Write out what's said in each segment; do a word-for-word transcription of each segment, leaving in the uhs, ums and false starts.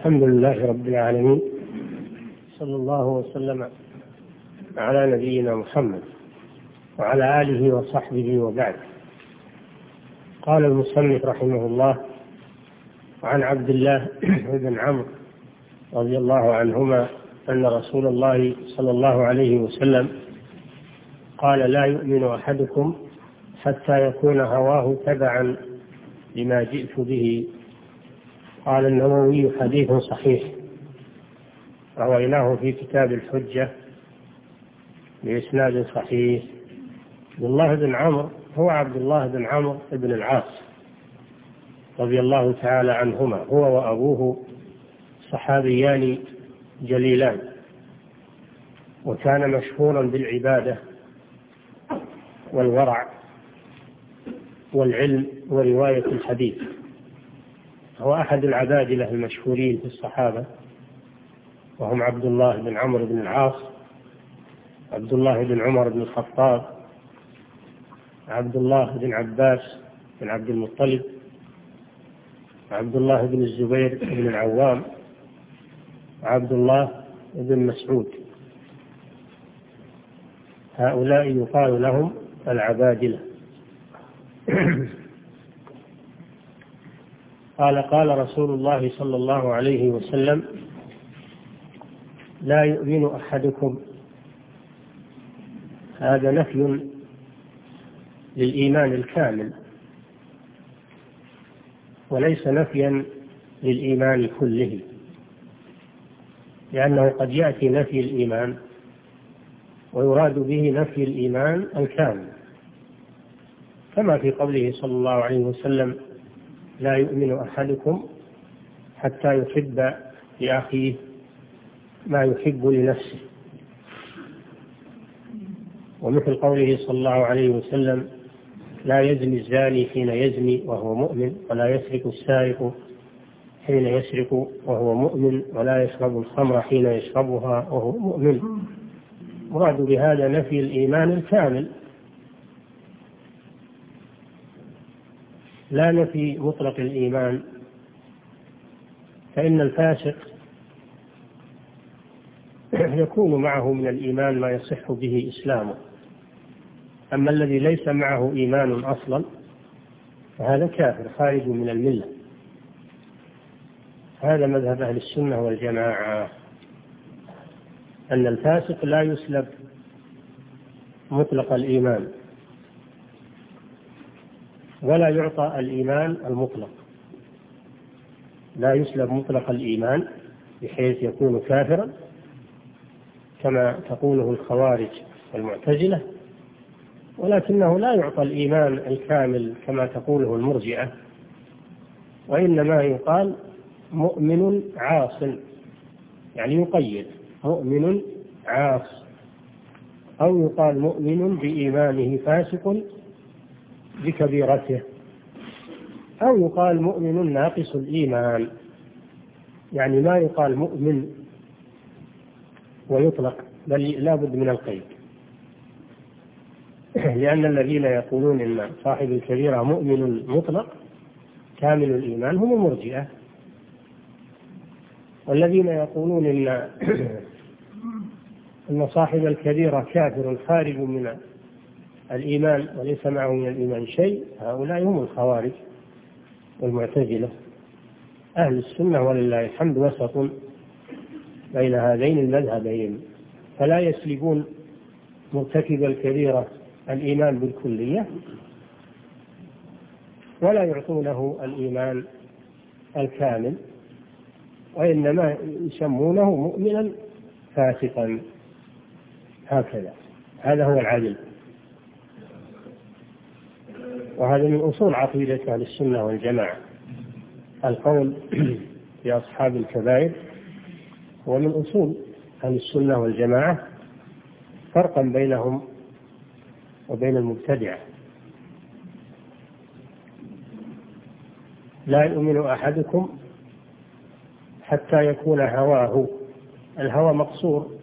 الحمد لله رب العالمين، صلى الله وسلم على نبينا محمد وعلى آله وصحبه وبعد. قال المصنف رحمه الله: وعن عبد الله بن عمرو رضي الله عنهما أن رسول الله صلى الله عليه وسلم قال: لا يؤمن أحدكم حتى يكون هواه تبعا لما جئت به. قال النووي: حديث صحيح، رويناه في كتاب الحجة بإسناد صحيح. عبد الله بن عمرو هو عبد الله بن عمرو بن العاص رضي الله تعالى عنهما، هو وأبوه صحابيان جليلان، وكان مشهورا بالعبادة والورع والعلم ورواية الحديث. هو أحد العبادلة المشهورين في الصحابة، وهم عبد الله بن عمرو بن العاص، عبد الله بن عمر بن الخطاب، عبد الله بن عباس بن عبد المطلب، عبد الله بن الزبير بن العوام، عبد الله بن مسعود. هؤلاء يقال لهم العبادلة. قال: قال رسول الله صلى الله عليه وسلم: لا يؤمن أحدكم. هذا نفي للإيمان الكامل، وليس نفيا للإيمان كله، لأنه قد يأتي نفي الإيمان ويراد به نفي الإيمان الكامل، كما في قوله صلى الله عليه وسلم: لا يؤمن أحدكم حتى يحب لأخيه ما يحب لنفسه. ومثل قوله صلى الله عليه وسلم: لا يزني الزاني حين يزني وهو مؤمن، ولا يسرق السارق حين يسرق وهو مؤمن، ولا يشرب الخمر حين يشربها وهو مؤمن. مراد بهذا نفي الإيمان الكامل، لا نفي مطلق الإيمان، فإن الفاسق يكون معه من الإيمان ما يصح به إسلامه، أما الذي ليس معه إيمان أصلا فهذا كافر خارج من الملة. هذا مذهب أهل السنة والجماعة، أن الفاسق لا يسلب مطلق الإيمان ولا يعطى الإيمان المطلق، لا يسلب مطلق الإيمان بحيث يكون كافرا كما تقوله الخوارج والمعتزلة، ولكنه لا يعطى الإيمان الكامل كما تقوله المرجئة، وإنما يقال مؤمن عاص، يعني يقيد مؤمن عاص، أو يقال مؤمن بإيمانه فاسق بكبيرته، أو يقال مؤمن ناقص الإيمان، يعني ما يقال مؤمن ويطلق، بل لا بد من القيد. لأن الذين يقولون إن صاحب الكبيرة مؤمن مطلق كامل الإيمان هم المرجئة، والذين يقولون إن أن صاحب الكبيرة كافر خارج من الإيمان وليس معه من الإيمان شيء، هؤلاء هم الخوارج والمعتزلة. أهل السنة ولله الحمد وسط بين هذين المذهبين، فلا يسلبون مرتكب الكبيرة الإيمان بالكلية، ولا يعطونه الإيمان الكامل، وإنما يسمونه مؤمنا فاسقا. هكذا، هذا هو العدل، وهذا من أصول عقيدة أهل السنة والجماعة. القول في أصحاب الكبائر هو من أصول أهل السنة والجماعة، فرقا بينهم وبين المبتدعة. لا يؤمن أحدكم حتى يكون هواه، الهوى مقصور،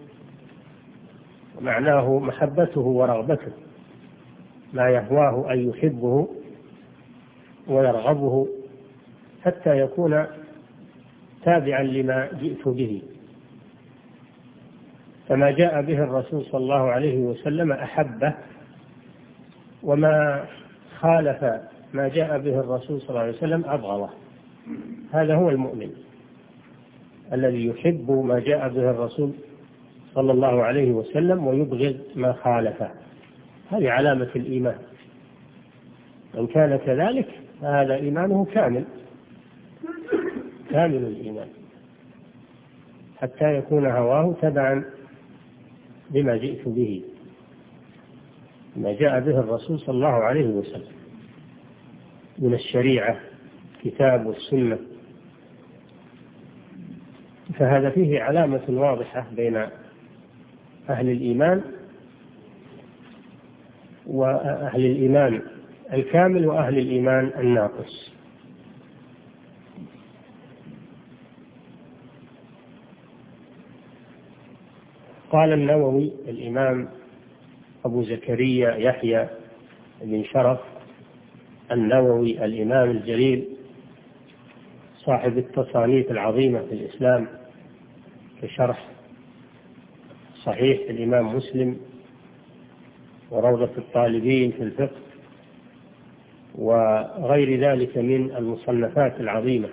معناه محبته ورغبته، ما يهواه أن يحبه ويرغبه حتى يكون تابعا لما جئت به. فما جاء به الرسول صلى الله عليه وسلم أحبه، وما خالف ما جاء به الرسول صلى الله عليه وسلم أبغضه. هذا هو المؤمن الذي يحب ما جاء به الرسول صلى الله عليه وسلم ويبغض ما خالفه. هذه علامة الإيمان. من كان كذلك فهذا إيمانه كامل كامل الإيمان، حتى يكون هواه تبعا لما جئت به، ما جاء به الرسول صلى الله عليه وسلم من الشريعة كتاب والسنة. فهذا فيه علامة واضحة بين أهل الإيمان وأهل الإيمان الكامل وأهل الإيمان الناقص. قال النووي الإمام أبو زكريا يحيى بن شرف النووي الإمام الجليل صاحب التصانيف العظيمة في الإسلام كشرح صحيح الإمام مسلم وروضة الطالبين في الفقه وغير ذلك من المصنفات العظيمة،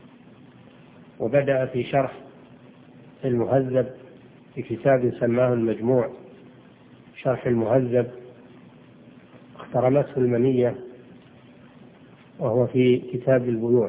وبدأ في شرح المهذب في كتاب سماه المجموع شرح المهذب، اخترمته المنية وهو في كتاب البيوع،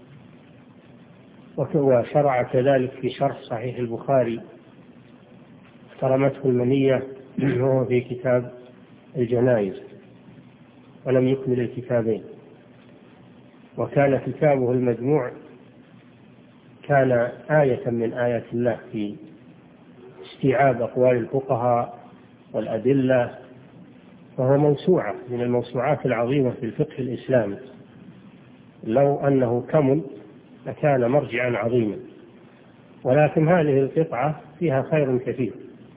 وشرع كذلك في شرح صحيح البخاري اخترمته المنية وهو في كتاب الجنائز، ولم يكمل الكتابين. وكان كتابه المجموع كان آية من آيات الله في استيعاب أقوال الفقهاء والأدلة، فهو موسوعة من الموسوعات العظيمة في الفقه الإسلامي. لو أنه كمل لكان مرجعا عظيما، ولكن هذه القطعة فيها خير كثير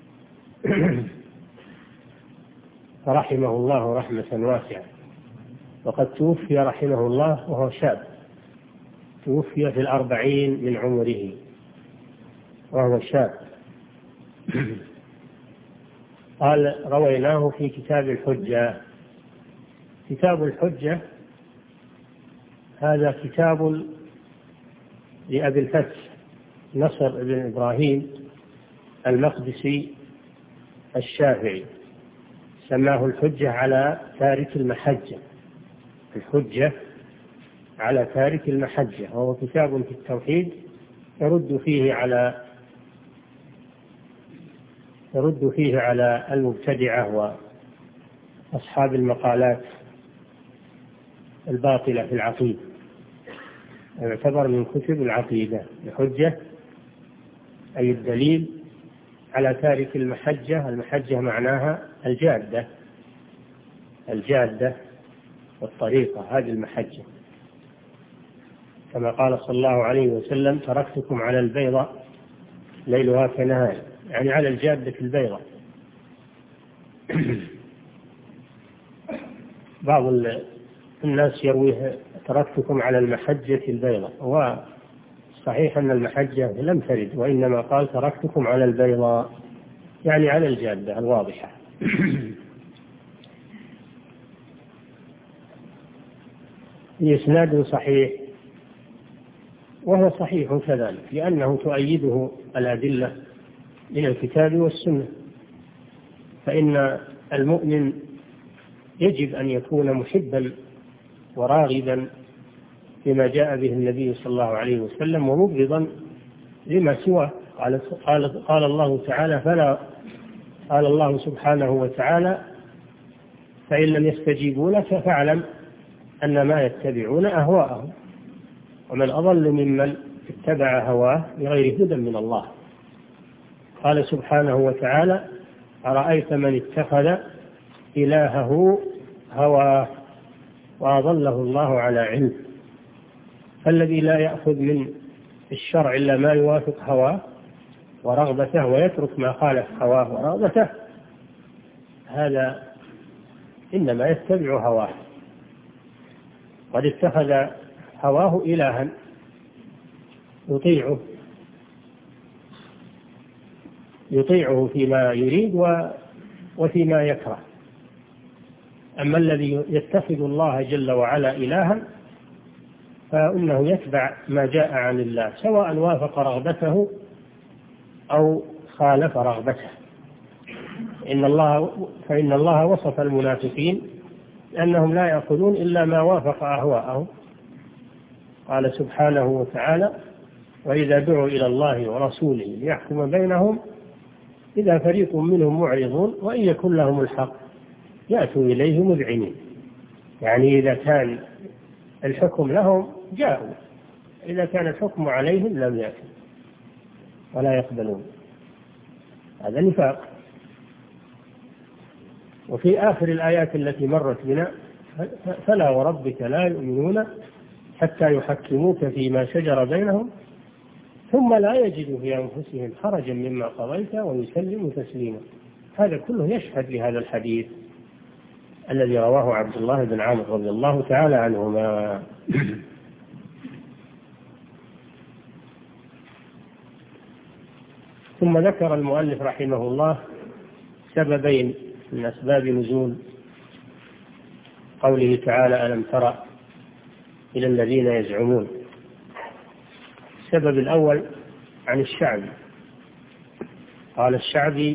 فرحمه الله رحمة واسعة. وقد توفي رحمه الله وهو شاب، توفي في الأربعين من عمره وهو شاب. قال رويناه في كتاب الحجة. كتاب الحجة هذا كتاب لأبي الفتح نصر بن إبراهيم المقدسي الشافعي، سماه الحجة على تارك المحجة، الحجة على تارك المحجة، وهو كتاب في التوحيد يرد فيه على يرد فيه على المبتدعة وأصحاب المقالات الباطلة في العقيدة، يعتبر من كتب العقيدة. الحجة أي الدليل على تارك المحجة. المحجة معناها الجادة، الجادة والطريقة، هذه المحجة، كما قال صلى الله عليه وسلم تركتكم على البيضاء ليلها كنهار، يعني على الجادة البيضاء. بعض الناس يرويه تركتكم على المحجة البيضاء، وصحيح أن المحجة لم ترد، وإنما قال تركتكم على البيضاء، يعني على الجادة الواضحة. بإسناد صحيح، وهو صحيح كذلك لأنه تؤيده الأدلة من الكتاب والسنة. فإن المؤمن يجب أن يكون محبا وراغبا لما جاء به النبي صلى الله عليه وسلم، ومبغضا لما سواه. قال, قال, قال الله تعالى فلا قال الله سبحانه وتعالى فإن لم يستجيبوا لك فاعلم أن ما يتبعون أهواءهم ومن أضل ممن اتبع هواه بغير هدى من الله. قال سبحانه وتعالى أرأيت من اتخذ إلهه هواه وأضله الله على علم. فالذي لا يأخذ من الشرع إلا ما يوافق هواه ورغبته ويترك ما خالف هواه ورغبته، هذا إنما يتبع هواه، قد اتخذ هواه إلها يطيعه يطيعه فيما يريد وفيما يكره. أما الذي يتخذ الله جل وعلا إلها فإنه يتبع ما جاء عن الله سواء وافق رغبته أو خالف رغبته. إن الله فإن الله وصف المنافقين أنهم لا يأخذون إلا ما وافق أهواءهم. قال سبحانه وتعالى: وإذا دعوا إلى الله ورسوله ليحكم بينهم إذا فريق منهم معرضون وإن يكن لهم الحق يأتوا إليه مذعنين. يعني إذا كان الحكم لهم جاءوا، إذا كان الحكم عليهم لم يأتوا ولا يقبلون. هذا نفاق. وفي آخر الآيات التي مرت بنا: فلا وربك لا يؤمنون حتى يحكموك فيما شجر بينهم ثم لا يجدوا في أنفسهم حرجا مما قضيت ويسلموا تسليما. هذا كله يشهد لهذا الحديث الذي رواه عبد الله بن عمرو رضي الله تعالى عنهما. ثم ذكر المؤلف رحمه الله سببين من أسباب نزول قوله تعالى: ألم تر إلى الذين يزعمون. السبب الأول عن الشعبي، قال الشعبي: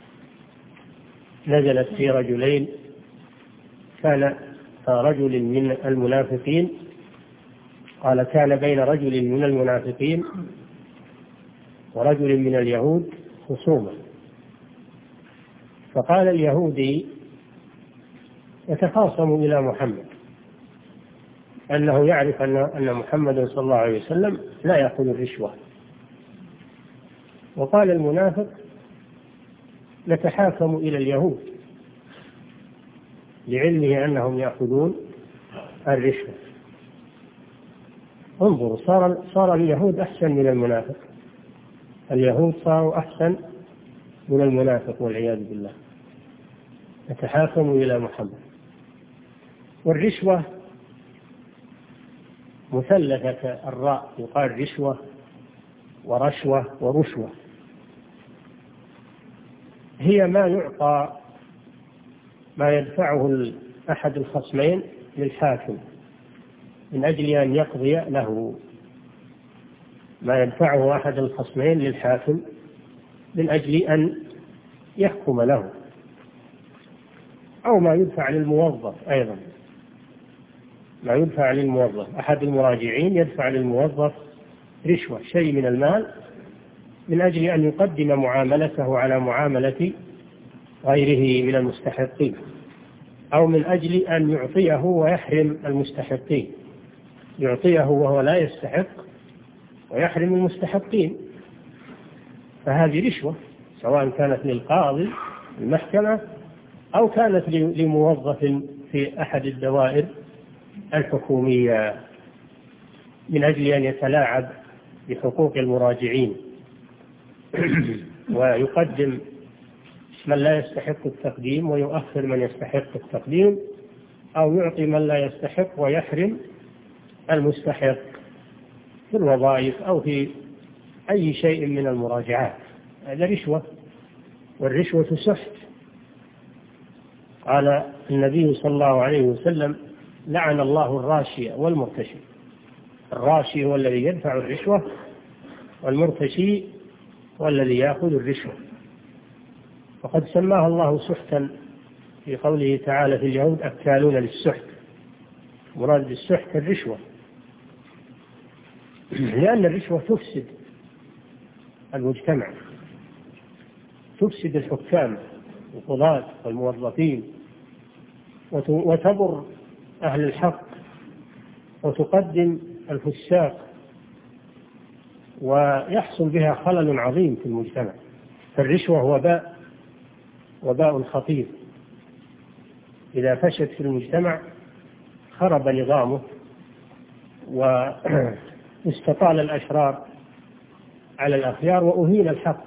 نزلت في رجلين، كان رجل من المنافقين، قال كان بين رجل من المنافقين ورجل من اليهود خصومة، فقال اليهودي يتخاصم إلى محمد أنه يعرف أن محمدا صلى الله عليه وسلم لا يأخذ الرشوة، وقال المنافق نتحاكم إلى اليهود لعلمه أنهم يأخذون الرشوة. انظروا، صار, صار اليهود أحسن من المنافق، اليهود صاروا أحسن من المنافق والعياذ بالله. نتحاكم إلى محمد. والرشوة مثلثة الراء، يقال رشوة ورشوة ورشوة. هي ما يعطى ما يدفعه أحد الخصمين للحاكم من أجل أن يقضي له، ما يدفعه أحد الخصمين للحاكم من أجل أن يحكم له، أو ما يدفع للموظف أيضا، ما يدفع للموظف. أحد المراجعين يدفع للموظف رشوة، شيء من المال، من أجل أن يقدم معاملته على معاملة غيره من المستحقين، أو من أجل أن يعطيه ويحرم المستحقين، يعطيه وهو لا يستحق ويحرم المستحقين. فهذه رشوة، سواء كانت للقاضي المحكمة أو كانت لموظف في أحد الدوائر الحكومية من أجل أن يتلاعب بحقوق المراجعين ويقدم من لا يستحق التقديم ويؤخر من يستحق التقديم، أو يعطي من لا يستحق ويحرم المستحق في الوظائف أو في أي شيء من المراجعات. هذا رشوة، والرشوة سحت. قال النبي صلى الله عليه وسلم: لعن الله الراشي والمرتشي. الراشي هو الذي يدفع الرشوة، والمرتشي هو الذي يأخذ الرشوة. وقد سماها الله سحتا في قوله تعالى في اليهود: أكالون للسحت. مراد بالسحت الرشوة، لأن الرشوة تفسد المجتمع، تفسد الحكام والقضاة والموظفين، وتضر أهل الحق، وتقدم الفساق، ويحصل بها خلل عظيم في المجتمع. فالرشوة وباء وباء خطير، إذا فشت في المجتمع خرب نظامه، واستطال الأشرار على الأخيار، وأهين الحق.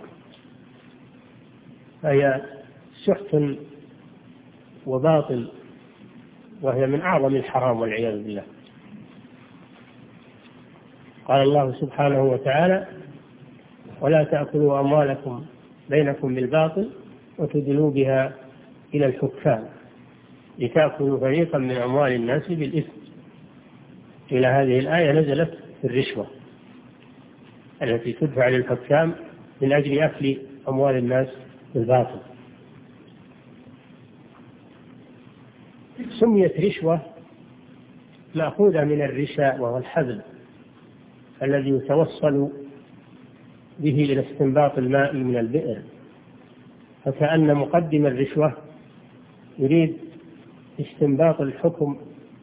فهي سحت وباطل، وهي من أعظم الحرام والعياذ بالله. قال الله سبحانه وتعالى: ولا تأكلوا أموالكم بينكم بالباطل وتدلوا بها إلى الحكام لتأكلوا فريقا من أموال الناس بالإثم. إلى هذه الآية نزلت في الرشوة التي تدفع للحكام من أجل أكل أموال الناس بالباطل. سميت رشوة مأخوذة من الرشاء وهو الحبل الذي يتوصل به إلى استنباط الماء من البئر، فكأن مقدم الرشوة يريد استنباط الحكم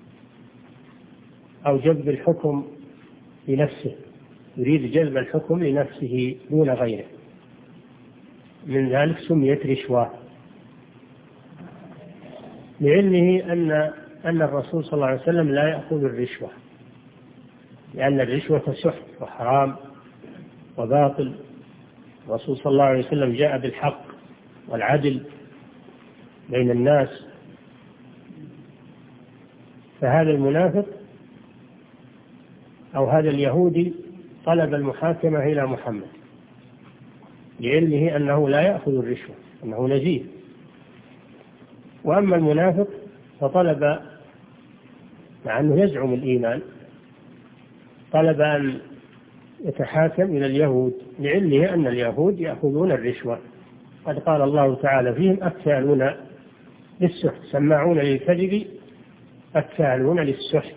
أو جلب الحكم لنفسه، يريد جلب الحكم لنفسه دون غيره، من ذلك سميت رشوة، لعلمه أن أن الرسول صلى الله عليه وسلم لا يأخذ الرشوة، لأن الرشوة سحت وحرام وباطل. الرسول صلى الله عليه وسلم جاء بالحق والعدل بين الناس، فهذا المنافق أو هذا اليهودي طلب المحاكمة إلى محمد لعلمه أنه لا يأخذ الرشوة، أنه نزيه. وأما المنافق فطلب، مع أنه يزعم الإيمان، طلب أن يتحاكم إلى اليهود لعلمه أن اليهود يأخذون الرشوة. قد قال الله تعالى فيهم: أكالون للسحت، سماعون للكذب، أكالون للسحت.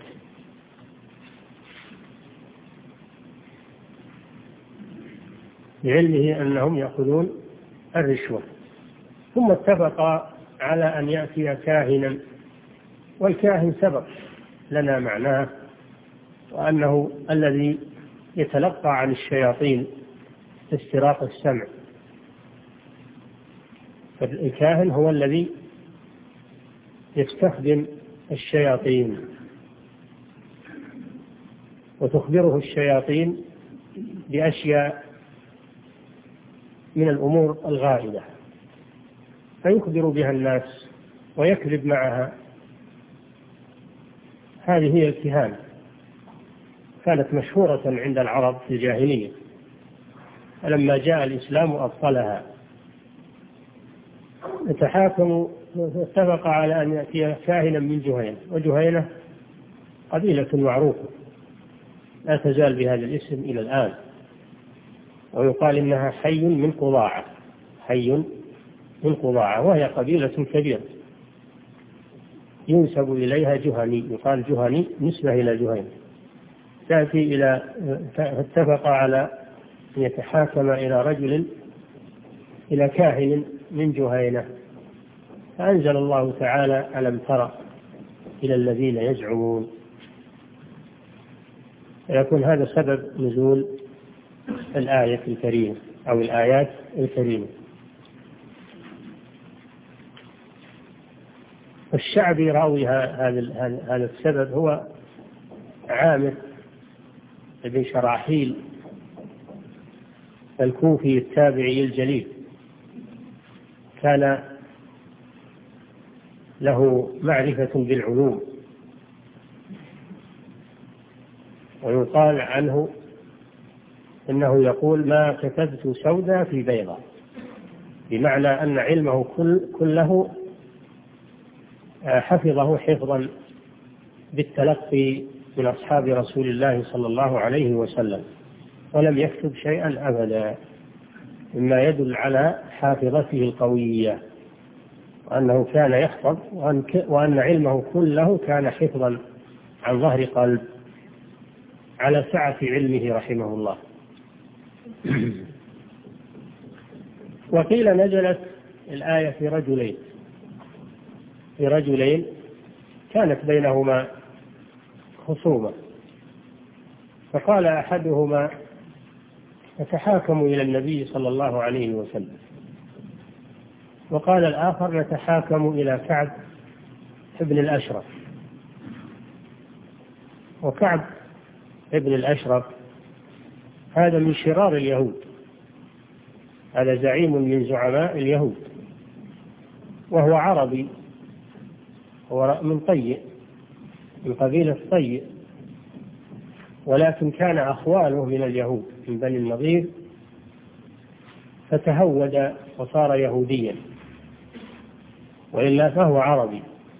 لعلمه أنهم يأخذون الرشوة. ثم اتفق على أن يأتي كاهنا، والكاهن سبق لنا معناه، وأنه الذي يتلقى عن الشياطين استراق السمع. فالكاهن هو الذي يستخدم الشياطين وتخبره الشياطين بأشياء من الأمور الغائبة فيخبر بها الناس ويكذب معها. هذه هي الكهانة، كانت مشهورة عند العرب في الجاهلية، فلما جاء الإسلام أبطلها. يتحاكم، اتفق على أن يأتي كاهنا من جهينة، وجهينة قبيلة معروفة لا تزال بهذا الاسم إلى الآن، ويقال إنها حي من قضاعة، حي من قضاعة، وهي قبيلة كبيرة ينسب إليها جهني، يقال جهني نسبة إلى جهينة. تأتي إلى اتفق على أن يتحاكم إلى رجل، إلى كاهن من جهينة، فأنزل الله تعالى: ألم تر إلى الذين يزعمون. يكون هذا سبب نزول الآية الكريمة أو الآيات الكريمة. الشعبي راوي هذا هذا السبب هو عامر بن شراحيل الكوفي التابعي الجليل، كان له معرفة بالعلوم، ويقال عنه إنه يقول: ما كتبت سودا في بيضة، بمعنى أن علمه كل كله حفظه حفظا بالتلقي من أصحاب رسول الله صلى الله عليه وسلم، ولم يكتب شيئا أبدا، مما يدل على حافظته القوية، وأنه كان يحفظ، وأن علمه كله كان حفظا عن ظهر قلب على سعة علمه رحمه الله. وقيل نزلت الآية في رجلين في رجلين كانت بينهما خصومة، فقال أحدهما: نتحاكم إلى النبي صلى الله عليه وسلم، وقال الآخر: نتحاكم إلى كعب ابن الأشرف. وكعب ابن الأشرف هذا من شرار اليهود، هذا زعيم من زعماء اليهود، وهو عربي، هو من طيء، من قبيلة طيء، ولكن كان أخواله من اليهود من بني النضير فتهود وصار يهوديا، وإلا فهو عربي.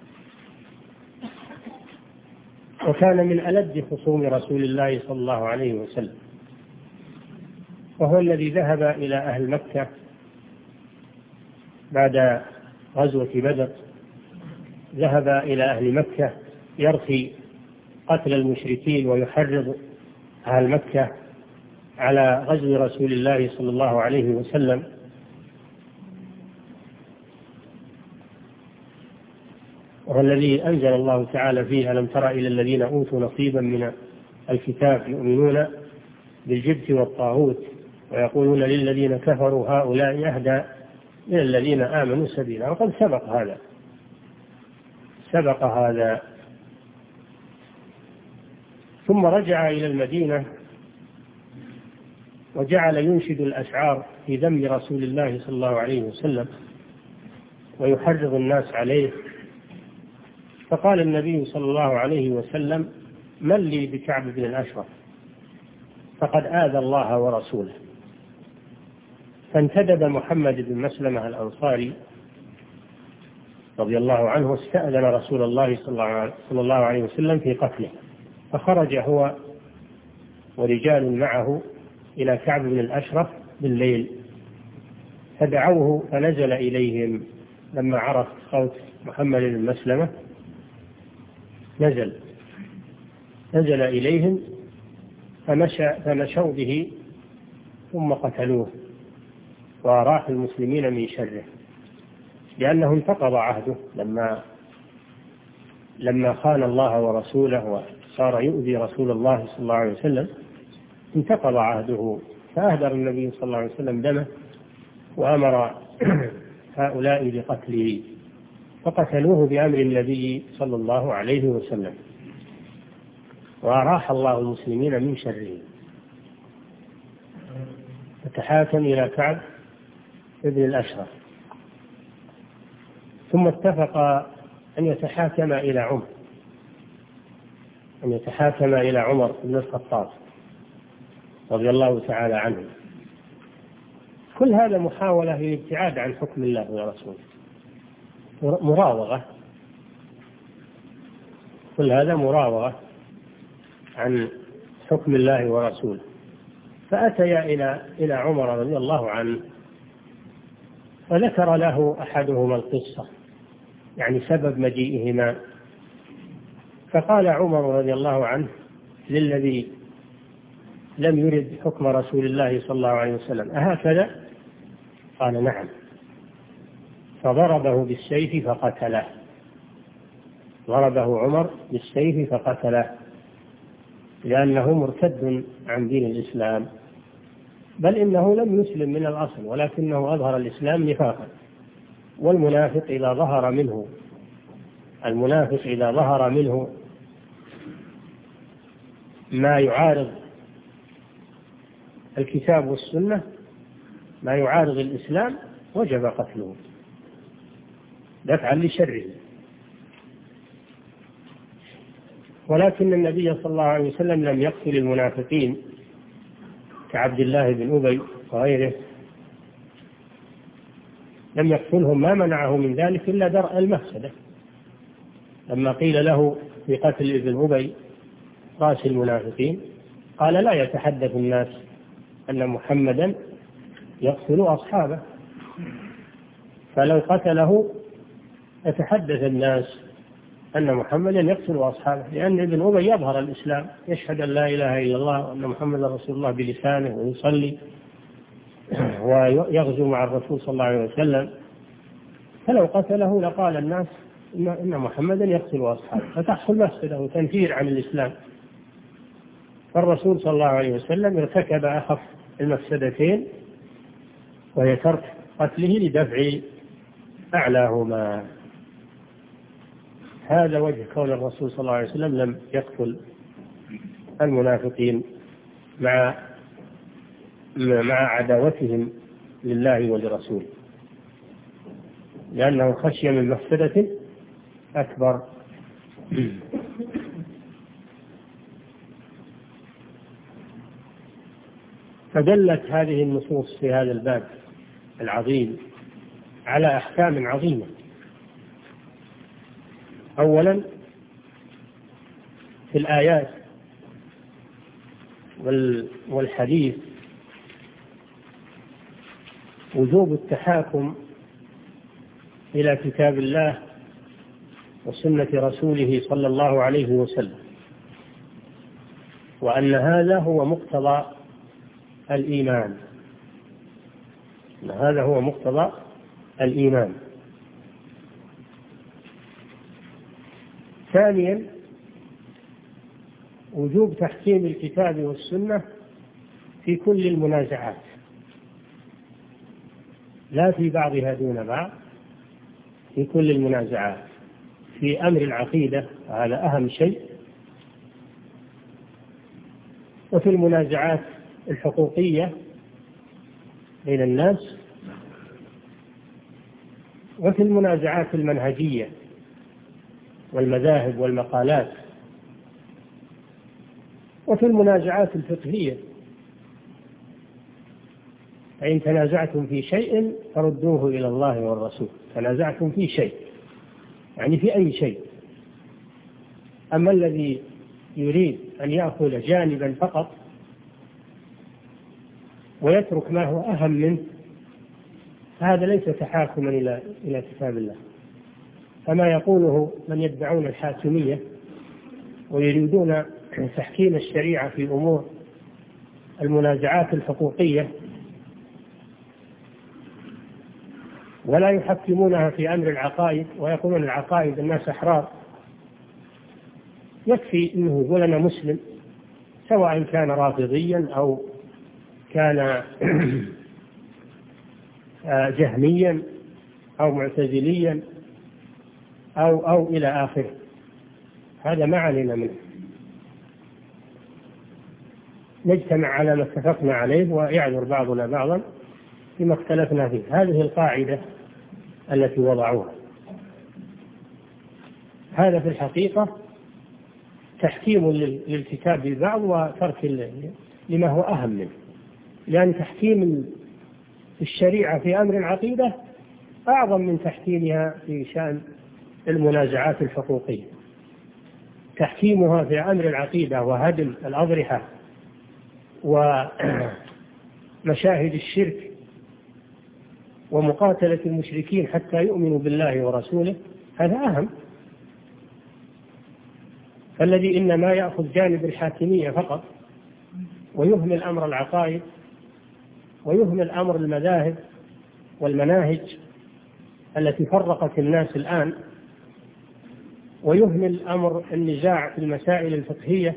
وكان من ألد خصوم رسول الله صلى الله عليه وسلم، وهو الذي ذهب إلى أهل مكة بعد غزوة بدر، ذهب إلى أهل مكة يرثي قتل المشركين ويحرض أهل مكة على غزو رسول الله صلى الله عليه وسلم. وهو الذي أنزل الله تعالى فيه: ألم تر إلى الذين أوتوا نصيبا من الكتاب يؤمنون بالجبت والطاغوت ويقولون للذين كفروا هؤلاء أهدى من الذين آمنوا سبيلا. وقد سبق هذا سبق هذا ثم رجع إلى المدينة وجعل ينشد الأشعار في ذم رسول الله صلى الله عليه وسلم ويحرض الناس عليه. فقال النبي صلى الله عليه وسلم: من لي بكعب بن الأشرف فقد آذى الله ورسوله. فانتدب محمد بن مسلمة الأنصاري رضي الله عنه واستأذن رسول الله صلى الله عليه وسلم في قتله، فخرج هو ورجال معه إلى كعب بن الأشرف بالليل فدعوه فنزل إليهم. لما عرف صوت محمد بن مسلمة نزل نزل إليهم فمشى فمشوا به ثم قتلوه وراح المسلمين من شره، لأنه انتقض عهده لما لما خان الله ورسوله وصار يؤذي رسول الله صلى الله عليه وسلم، انتقض عهده. فأهدر النبي صلى الله عليه وسلم دمه وأمر هؤلاء بقتله، فقتلوه بأمر النبي صلى الله عليه وسلم، وأراح الله المسلمين من شره. فتحاكم إلى كعب ابن الأشرف، ثم اتفق أن يتحاكم إلى عمر أن يتحاكم إلى عمر بن الخطاب رضي الله تعالى عنه. كل هذا محاولة للابتعاد عن حكم الله ورسوله، مراوغة، كل هذا مراوغة عن حكم الله ورسوله. فأتيا إلى إلى عمر رضي الله عنه فذكر له أحدهما القصة، يعني سبب مجيئهما. فقال عمر رضي الله عنه للذي لم يرد حكم رسول الله صلى الله عليه وسلم: أهكذا؟ قال: نعم. فضربه بالسيف فقتله، ضربه عمر بالسيف فقتله، لأنه مرتد عن دين الإسلام، بل إنه لم يسلم من الأصل ولكنه أظهر الإسلام نفاقا. والمنافق إذا ظهر منه المنافق إذا ظهر منه ما يعارض الكتاب والسنة، ما يعارض الإسلام، وجب قتله دفعا لشره. ولكن النبي صلى الله عليه وسلم لم يقتل المنافقين كعبد الله بن أبي وغيره، لم يقتلهم، ما منعه من ذلك إلا درء المفسدة. لما قيل له في قتل ابن أبي رأس المنافقين قال: لا يتحدث الناس أن محمدا يقتل أصحابه، فلو قتله يتحدث الناس أن محمدا يقتل أصحابه، لأن ابن أبي يظهر الإسلام، يشهد أن لا إله إلا الله وأن محمدا رسول الله بلسانه ويصلي ويغزو مع الرسول صلى الله عليه وسلم، فلو قتله لقال الناس إن محمدا يقتل أصحابه، فتحصل مفسدة وتنفير عن الإسلام. فالرسول صلى الله عليه وسلم ارتكب أخف المفسدتين، وهي ترك قتله لدفع أعلاهما. هذا وجه كون الرسول صلى الله عليه وسلم لم يقتل المنافقين مع مع عداوتهم لله ولرسوله، لأنه خشي من مفسدة أكبر. فدلت هذه النصوص في هذا الباب العظيم على أحكام عظيمة. أولا في الآيات والحديث وجوب التحاكم إلى كتاب الله وسنة رسوله صلى الله عليه وسلم، وأن هذا هو مقتضى الإيمان، أن هذا هو مقتضى الإيمان. ثانيا وجوب تحكيم الكتاب والسنة في كل المنازعات، لا في بعضها دون بعض، في كل المنازعات. في أمر العقيدة هذا أهم شيء، وفي المنازعات الحقوقية بين الناس، وفي المنازعات المنهجية والمذاهب والمقالات، وفي المنازعات الفقهية. فإن تنازعتم في شيء فردوه إلى الله والرسول. تنازعتم في شيء يعني في أي شيء. أما الذي يريد أن يأخذ جانبا فقط ويترك ما هو أهم منه، هذا ليس تحاكما إلى إلى كتاب الله. فما يقوله من يدعون الحاكمية ويريدون تحكيم الشريعة في أمور المنازعات الحقوقية ولا يحكمونها في أمر العقائد، ويقولون العقائد الناس أحرار، يكفي أنه يقول أنا مسلم، سواء كان رافضيا أو كان جهميا أو معتزليا أو أو إلى آخره. هذا ما علينا منه، نجتمع على ما اتفقنا عليه ويعذر بعضنا بعضا فيما اختلفنا فيه. هذه القاعدة التي وضعوها. هذا في الحقيقة تحكيم للكتاب بالبعض وترك لما هو أهم منه، لأن تحكيم الشريعة في أمر العقيدة أعظم من تحكيمها في شأن المنازعات الحقوقية. تحكيمها في أمر العقيدة وهدم الأضرحة ومشاهد الشرك ومقاتلة المشركين حتى يؤمنوا بالله ورسوله هذا أهم. فالذي إنما يأخذ جانب الحاكمية فقط ويهمل أمر العقائد ويهمل أمر المذاهب والمناهج التي فرقت الناس الآن، ويهمل أمر النزاع في المسائل الفقهية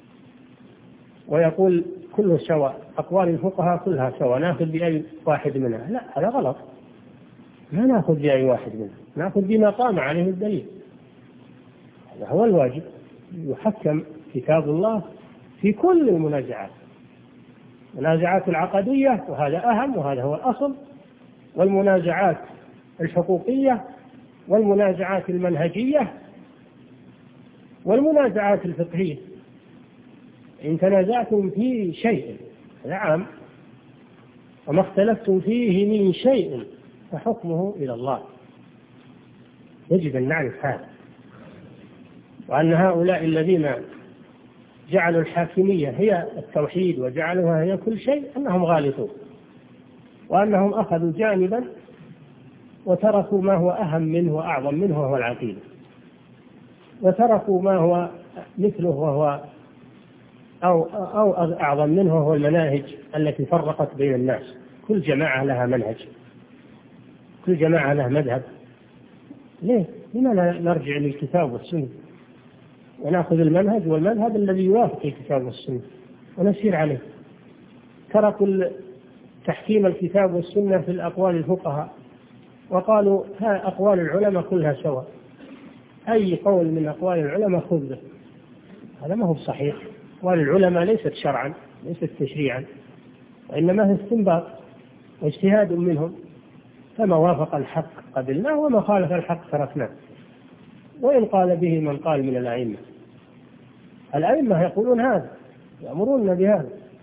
ويقول كله سواء، أقوال الفقهاء كلها سواء، نأخذ بأي واحد منها. لا، هذا غلط، ما نأخذ بأي واحد منها، نأخذ بما قام عليه الدليل. هذا هو الواجب، يحكم كتاب الله في كل المنازعات، المنازعات العقدية وهذا أهم وهذا هو الأصل، والمنازعات الحقوقية والمنازعات المنهجية والمنازعات الفقهية. إن تنازعتم في شيء نعم وما اختلفتم فيه من شيء فحكمه إلى الله. يجب أن نعرف هذا، وأن هؤلاء الذين جعلوا الحاكمية هي التوحيد وجعلوها هي كل شيء أنهم غالطون، وأنهم أخذوا جانبا وتركوا ما هو أهم منه وأعظم منه وهو العقيدة، وتركوا ما هو مثله وهو أو أو أعظم منه وهو المناهج التي فرقت بين الناس. كل جماعة لها منهج، كل جماعة لها مذهب. ليه؟ لما لا نرجع للكتاب والسنة ونأخذ المنهج والمذهب الذي يوافق الكتاب والسنة ونسير عليه؟ تركوا تحكيم الكتاب والسنة في الأقوال الفقهاء وقالوا ها أقوال العلماء كلها سواء، أي قول من أقوال العلماء خذ به. هذا ما هو صحيح. أقوال العلماء ليست شرعا، ليست تشريعا، وإنما هي استنباط واجتهاد منهم، فما وافق الحق قبلناه وما خالف الحق تركناه، وإن قال به من قال من الأئمة. الأئمة يقولون هذا، يأمرون بهذا،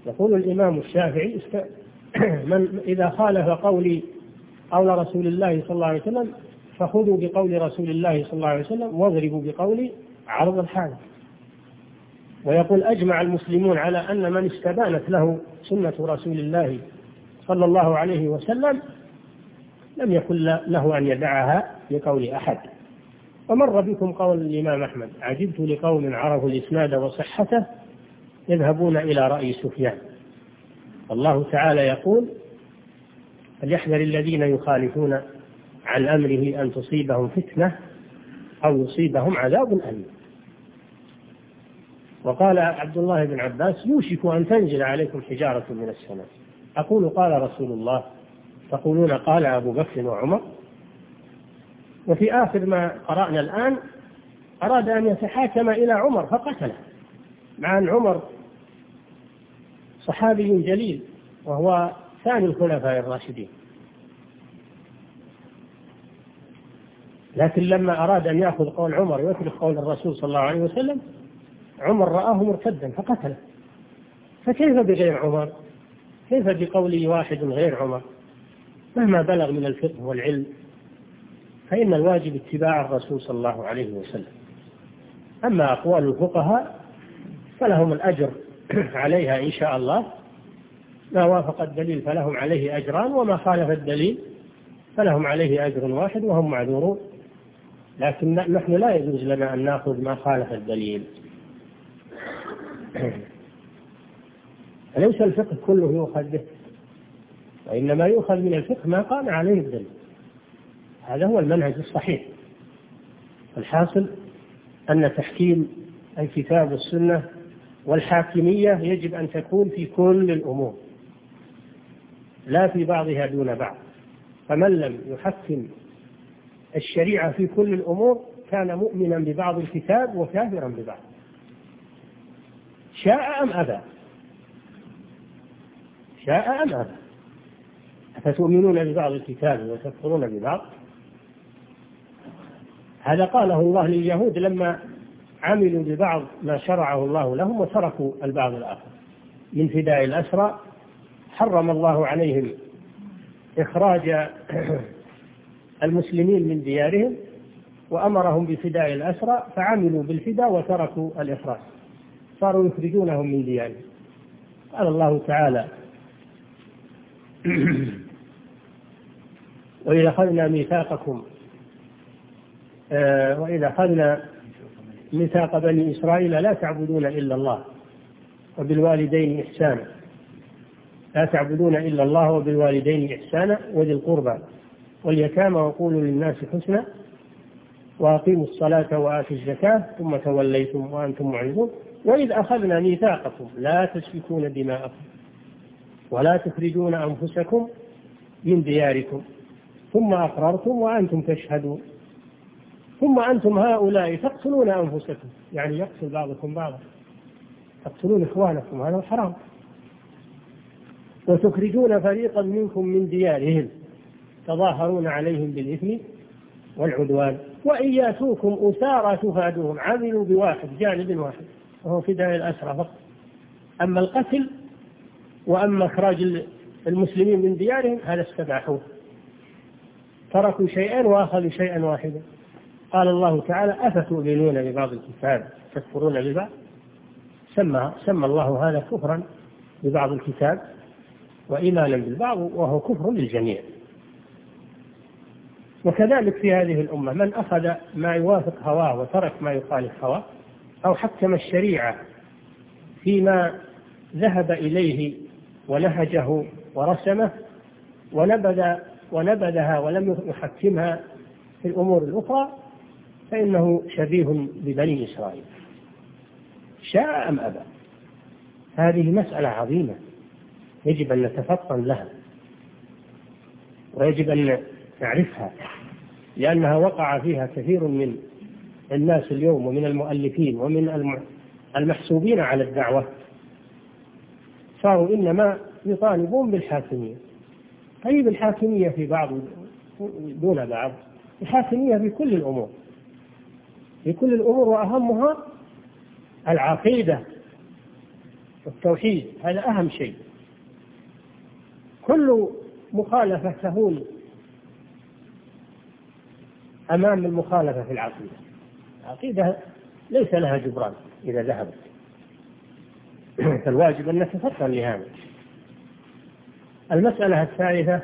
يقول الإمام الشافعي من إذا خالف قولي قول رسول الله صلى الله عليه وسلم فخذوا بقول رسول الله صلى الله عليه وسلم واضربوا بقولي عرض الحال. ويقول أجمع المسلمون على أن من استبانت له سنة رسول الله صلى الله عليه وسلم لم يكن له أن يدعها بقول أحد. ومر بكم قول الإمام أحمد عجبت لقوم عرفوا الإسناد وصحته يذهبون إلى رأي سفيان. الله تعالى يقول فليحذر الذين يخالفون عن أمره أن تصيبهم فتنة أو يصيبهم عذاب أليم. وقال عبد الله بن عباس يوشك أن تنزل عليكم حجارة من السماء أقول قال رسول الله تقولون قال أبو بكر وعمر. وفي آخر ما قرأنا الآن أراد أن يتحاكم إلى عمر فقتله، مع أن عمر صحابي جليل وهو ثاني الخلفاء الراشدين، لكن لما أراد أن يأخذ قول عمر ويترك قول الرسول صلى الله عليه وسلم عمر رآه مرتدا فقتله. فكيف بغير عمر؟ كيف بقول واحد غير عمر؟ مهما بلغ من الفقه والعلم فإن الواجب اتباع الرسول صلى الله عليه وسلم. أما أقوال الفقهاء فلهم الأجر عليها إن شاء الله، ما وافق الدليل فلهم عليه أجران، وما خالف الدليل فلهم عليه أجر واحد وهم معذورون. لكن نحن لا يجوز لنا أن نأخذ ما خالف الدليل. فليس الفقه كله يؤخذ به، وإنما يؤخذ من الفقه ما قام عليه الدليل. هذا هو المنهج الصحيح. الحاصل أن تحكيم الكتاب والسنة والحاكمية يجب أن تكون في كل الأمور لا في بعضها دون بعض. فمن لم يحكم الشريعة في كل الأمور كان مؤمنا ببعض الكتاب وكافرا ببعض، شاء أم أبى. شاء أم أبى. أفتؤمنون ببعض الكتاب وتكفرون ببعض؟ هذا قاله الله لليهود لما عملوا ببعض ما شرعه الله لهم وتركوا البعض الآخر. من فداء الأسرى حرم الله عليهم إخراج المسلمين من ديارهم وأمرهم بفداء الأسرى فعملوا بالفداء وتركوا الإخراج، صاروا يخرجونهم من ديارهم. قال الله تعالى وإذا أخذنا ميثاقكم آه وإذا أخذنا ميثاق بني إسرائيل لا تعبدون إلا الله وبالوالدين إحسانا لا تعبدون إلا الله وبالوالدين إحسانا وذي القربى واليتامى وقولوا للناس حسنا وأقيموا الصلاة وآتوا الزكاة ثم توليتم وأنتم معرضون وإذ أخذنا ميثاقكم لا تسفكون دماءكم ولا تخرجون أنفسكم من دياركم ثم أقررتم وأنتم تشهدون ثم أنتم هؤلاء تقتلون أنفسكم، يعني يقتل بعضكم بعضا، تقتلون إخوانكم، هذا حرام، وتخرجون فريقا منكم من ديارهم تظاهرون عليهم بالإثم والعدوان وإن يأتوكم أسارى تفادوهم. عملوا بواحد جانب واحد وهو فداء الأسرى فقط. أما القتل وأما إخراج المسلمين من ديارهم هذا استباحوه، تركوا شيئا وأخذوا شيئا واحدا. قال الله تعالى أفتؤمنون ببعض الكتاب تكفرون ببعض. سمى, سمى الله هذا كفرا ببعض الكتاب وإيمانا بالبعض وهو كفر للجميع. وكذلك في هذه الأمة من أخذ ما يوافق هواه وترك ما يخالف هواه أو حكم الشريعة فيما ذهب إليه ونهجه ورسمه ونبذ ونبذها ولم يحكمها في الأمور الأخرى فإنه شبيه ببني إسرائيل شاء أم أبى. هذه مسألة عظيمة يجب أن نتفطن لها ويجب أن نعرفها، لأنها وقع فيها كثير من الناس اليوم ومن المؤلفين ومن المحسوبين على الدعوة، صاروا إنما يطالبون بالحاكمية. طيب الحاكمية في بعض دون بعض، الحاكمية في كل الأمور، في كل الأمور وأهمها العقيدة والتوحيد هذا أهم شيء. كل مخالفة تهون أمام المخالفة في العقيدة. العقيدة ليس لها جبران إذا ذهبت، فالواجب أن نتفطن لهذا. المسألة الثالثة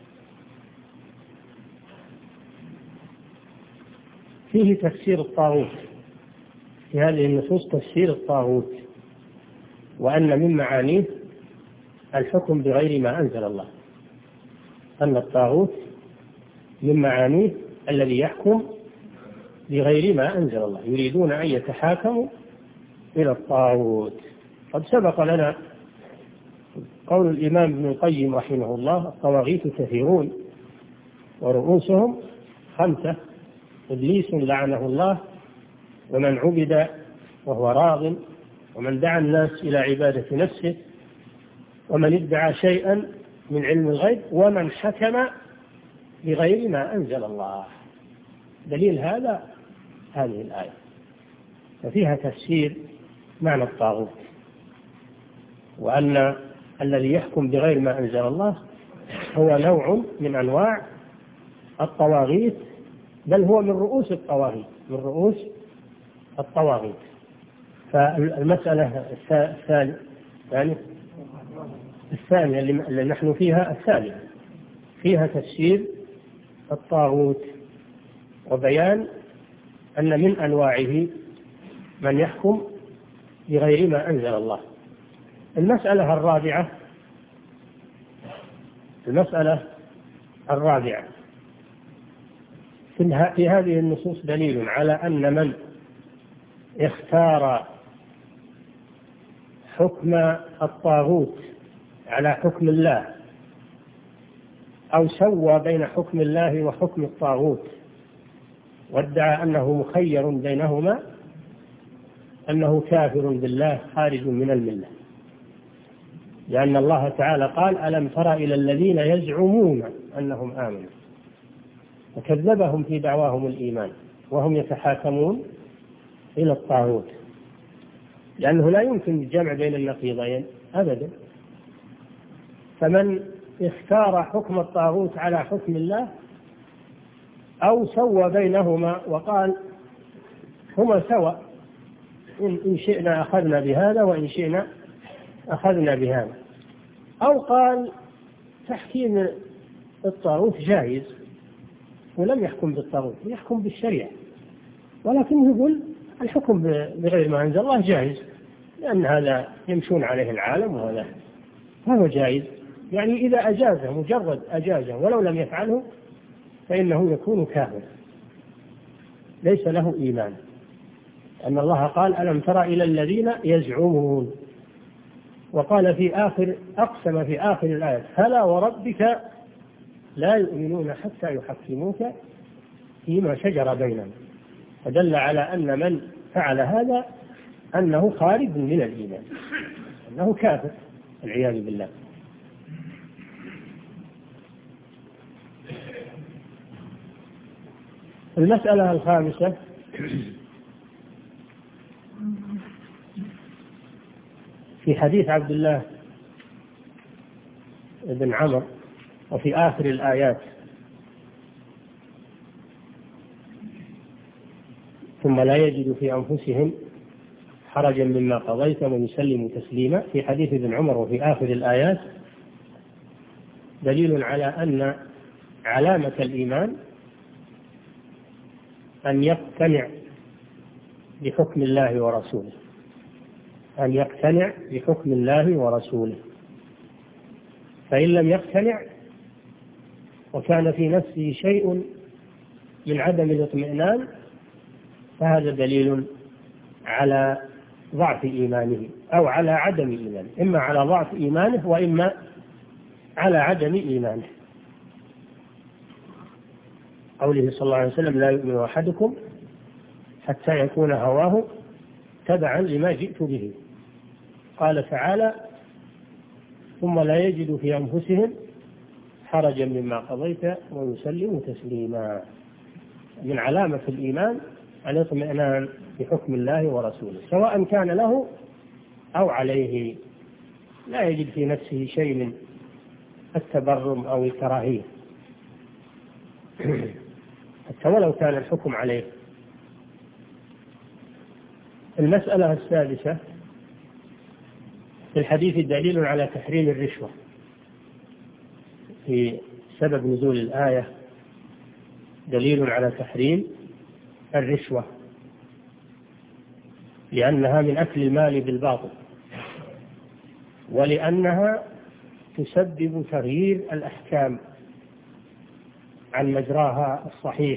فيه تفسير الطاغوت. في هذه النصوص تفسير الطاغوت، وأن من معانيه الحكم بغير ما أنزل الله، أن الطاغوت من معانيه الذي يحكم بغير ما أنزل الله، يريدون أن يتحاكموا إلى الطاغوت. قد سبق لنا قول الإمام ابن القيم رحمه الله: الطواغيت كثيرون ورؤوسهم خمسة: إبليس لعنه الله، ومن عبد وهو راض، ومن دعا الناس إلى عبادة نفسه، ومن ادعى شيئا من علم الغيب، ومن حكم بغير ما أنزل الله. دليل هذا هذه الآية، ففيها تفسير معنى الطاغوت، وأن الذي يحكم بغير ما أنزل الله هو نوع من أنواع الطواغيت، بل هو من رؤوس الطواغيت من رؤوس الطواغيت. فالمسألة الثانية يعني الثانية اللي نحن فيها الثانية فيها تفسير الطاغوت وبيان أن من أنواعه من يحكم بغير ما أنزل الله. المسألة الرابعة المسألة الرابعة في هذه النصوص دليل على أن من اختار حكم الطاغوت على حكم الله، أو سوى بين حكم الله وحكم الطاغوت وادعى أنه مخير بينهما، أنه كافر بالله خارج من الملة، لأن الله تعالى قال: ألم تر إلى الذين يزعمون أنهم آمنوا، وكذبهم في دعواهم الإيمان وهم يتحاكمون إلى الطاغوت، لأنه لا يمكن الجمع بين النقيضين أبدا. فمن اختار حكم الطاغوت على حكم الله، أو سوى بينهما وقال هما سواء، إن شئنا أخذنا بهذا وإن شئنا أخذنا بهذا، أو قال تحكيم الطاغوت جائز ولم يحكم بالطاغوت، يحكم بالشريعة، ولكن يقول الحكم بغير ما أنزل الله جائز، لأن هذا يمشون عليه العالم وهذا هذا جائز. يعني إذا أجازه مجرد أجازه ولو لم يفعله فإنه يكون كافر ليس له إيمان، أن الله قال: ألم تر إلى الذين يزعمون، وقال في آخر أقسم في آخر الآية: فلا وربك لا يؤمنون حتى يحكموك فيما شجر بينهم. فدل على أن من فعل هذا أنه خارج من الإيمان، أنه كافر والعياذ بالله. المسألة الخامسة في حديث عبد الله بن عمرو وفي آخر الآيات: ثم لا يجد في أنفسهم حرجا مما قضيت ويسلموا تسليما. في حديث ابن عمر وفي آخر الآيات دليل على أن علامة الإيمان أن يقتنع بحكم الله ورسوله، أن يقتنع بحكم الله ورسوله، فإن لم يقتنع وكان في نفسه شيء من عدم الاطمئنان فهذا دليل على ضعف إيمانه أو على عدم إيمانه، إما على ضعف إيمانه وإما على عدم إيمانه. قوله صلى الله عليه وسلم: لا يؤمن أحدكم حتى يكون هواه تبعا لما جئت به. قال تعالى: ثم لا يجد في أنفسهم حرجا مما قضيت ويسلموا تسليما. من علامة الإيمان الاطمئنان بحكم الله ورسوله، سواء كان له أو عليه. لا يجد في نفسه شيء من التبرم أو الكراهية حتى ولو كان الحكم عليه. المسألة السادسة: في الحديث دليل على تحريم الرشوة. في سبب نزول الآية دليل على تحريم الرشوة، لأنها من أكل المال بالباطل، ولأنها تسبب تغيير الأحكام عن مجراها الصحيح،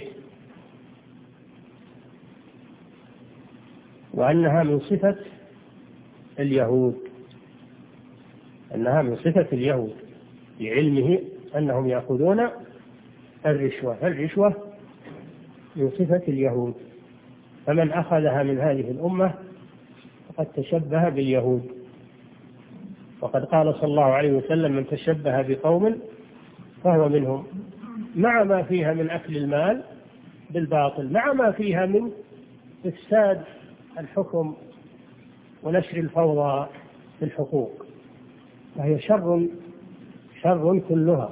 وأنها من صفة اليهود أنها من صفة اليهود لعلمه أنهم يأخذون الرشوة. الرشوة من صفة اليهود، فمن أخذها من هذه الأمة فقد تشبه باليهود، وقد قال صلى الله عليه وسلم: من تشبه بقوم فهو منهم، مع ما فيها من أكل المال بالباطل، مع ما فيها من إفساد الحكم ونشر الفوضى في الحقوق، وهي شر شر كلها.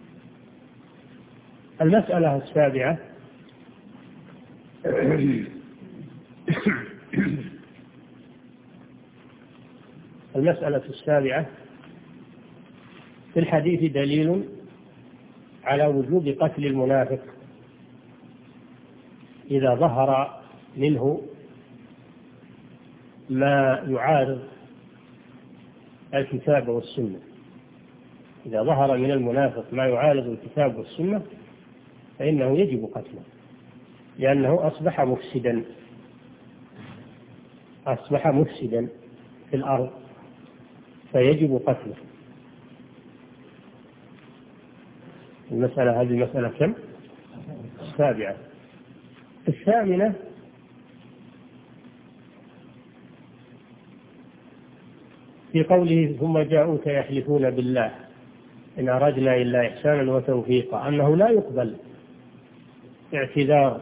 المسألة السابعة: المسألة السابعة: في الحديث دليل على وجوب قتل المنافق إذا ظهر منه ما يعارض الكتاب والسنة. إذا ظهر من المنافق ما يعارض الكتاب والسنة فإنه يجب قتله، لأنه أصبح مفسدا أصبح مفسدا في الأرض، فيجب قتله. المسألة هذه المسألة كم؟ السابعة. الثامنة: في قوله: ثم جاءوك يحلفون بالله إن أردنا إلا إحسانا وتوفيقا، أنه لا يقبل اعتذار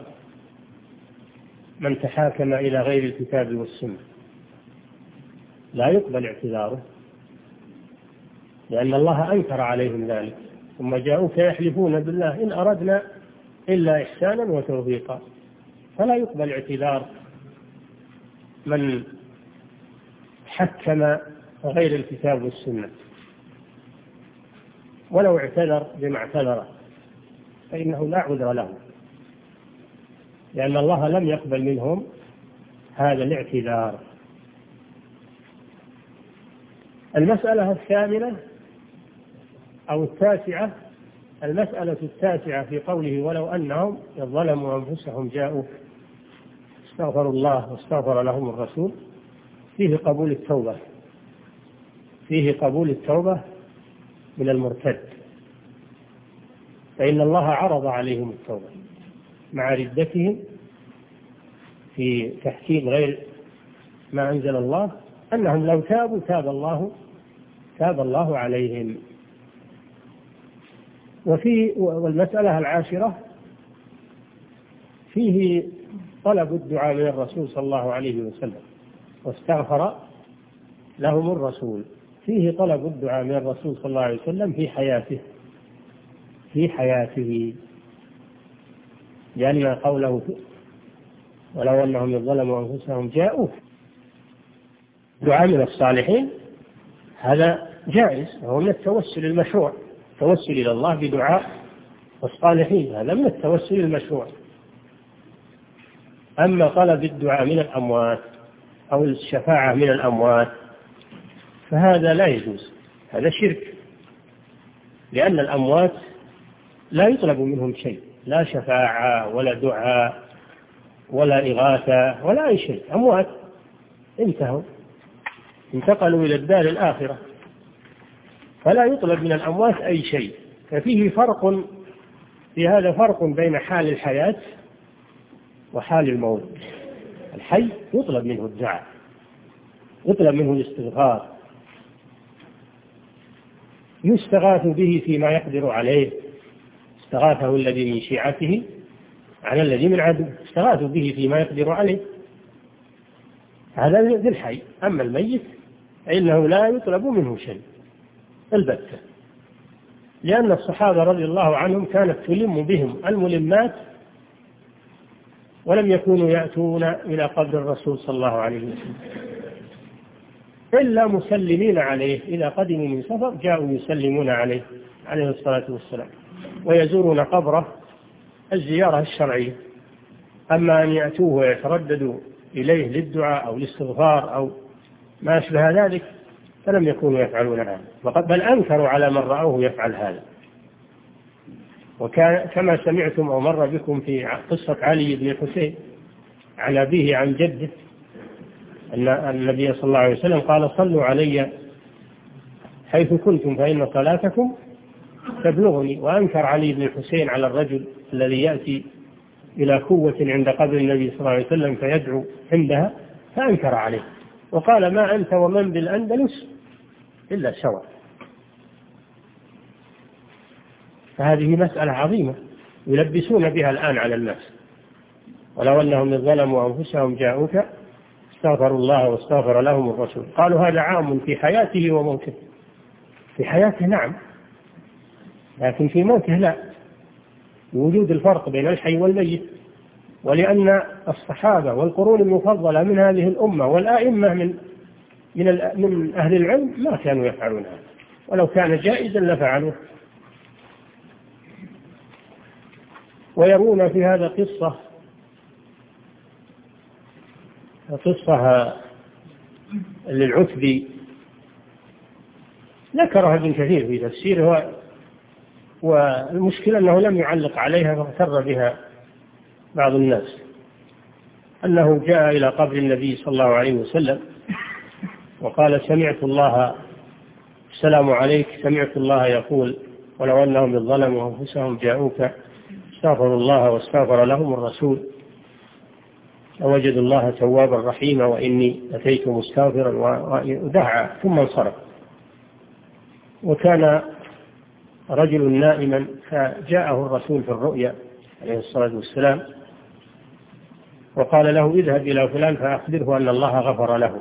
من تحاكم إلى غير الكتاب والسنة، لا يقبل اعتذاره، لأن الله أنكر عليهم ذلك. ثم جاءوك يحلفون بالله إن أردنا إلا إحسانا وتوفيقا، فلا يقبل اعتذار من حكم غير الكتاب والسنة، ولو اعتذر بما اعتذر فإنه لا عذر له، لأن الله لم يقبل منهم هذا الاعتذار. المسألة الثامنة أو التاسعة: المسألة التاسعة في قوله: ولو أنهم ظلموا أنفسهم جاءوك استغفروا الله واستغفر لهم الرسول، فيه قبول التوبة فيه قبول التوبة من المرتد، فإن الله عرض عليهم التوبة مع ردتهم في تحكيم غير ما أنزل الله، أنهم لو تابوا تاب الله تاب الله عليهم. وفي والمسألة العاشرة: فيه طلب الدعاء من الرسول صلى الله عليه وسلم واستغفر لهم الرسول. فيه طلب الدعاء من الرسول صلى الله عليه وسلم في حياته في حياته لأن قوله: ولو أنهم ظلموا أنفسهم جاءوك، دعاء من الصالحين هذا جائز، وهو من التوسل المشروع. التوسل إلى الله بدعاء الصالحين هذا من التوسل المشروع. أما طلب الدعاء من الأموات أو الشفاعة من الأموات فهذا لا يجوز، هذا شرك، لأن الأموات لا يطلب منهم شيء، لا شفاعة ولا دعاء ولا إغاثة ولا أي شيء، أموات انتهوا انتقلوا إلى الدار الآخرة، فلا يطلب من الأموات أي شيء. ففيه فرق في هذا فرق بين حال الحياة وحال الموت. الحي يطلب منه الدعاء، يطلب منه الاستغفار، يستغاث به فيما يقدر عليه، استغاثه الذي من شيعته على الذي من عدو، استغاثوا به فيما يقدر عليه، هذا ذي الحي. أما الميت فإنه لا يطلب منه شيء البتة، لأن الصحابة رضي الله عنهم كانت تلم بهم الملمات، ولم يكونوا يأتون إلى قبر الرسول صلى الله عليه وسلم إلا مسلمين عليه. إذا قدموا من سفر جاءوا يسلمون عليه عليه الصلاة والسلام ويزورون قبره الزيارة الشرعية. أما أن يأتوه ويترددوا إليه للدعاء أو الاستغفار أو ما أشبه ذلك فلم يكونوا يفعلون هذا، بل أنكروا على من رأوه يفعل هذا. وكان كما سمعتم أو مر بكم في قصة علي بن الحسين عن أبيه عن جده أن النبي صلى الله عليه وسلم قال: صلوا علي حيث كنتم فإن صلاتكم تبلغني. وأنكر علي بن الحسين على الرجل الذي يأتي إلى قوة عند قبر النبي صلى الله عليه وسلم فيدعو عندها، فأنكر عليه وقال: ما أنت ومن بالأندلس إلا سواء. فهذه مسألة عظيمة يلبسون بها الآن على الناس. ولو أنهم ظلموا أنفسهم جاءوك استغفروا الله واستغفر لهم الرسول. قالوا هذا عام في حياته وموته. في حياته نعم، لكن في موته لا، وجود الفرق بين الحي والميت. ولأن الصحابة والقرون المفضلة من هذه الأمة والآئمة من من من أهل العلم ما كانوا يفعلون هذا، ولو كان جائزا لفعلوه. ويرون في هذا قصة قصة للعتبي ذكرها ابن كثير في تفسيره، والمشكلة أنه لم يعلق عليها فاغتر بها بعض الناس. أنه جاء إلى قبر النبي صلى الله عليه وسلم وقال: سمعت الله السلام عليك، سمعت الله يقول: ولو أنهم ظلموا أنفسهم جاءوك استغفروا الله واستغفر لهم الرسول ووجدوا الله توابا رحيما وإني أتيت مستغفرا، ودعا ثم انصرف. وكان رجل نائما فجاءه الرسول في الرؤيا عليه الصلاة والسلام وقال له: اذهب إلى فلان فأخبره أن الله غفر له.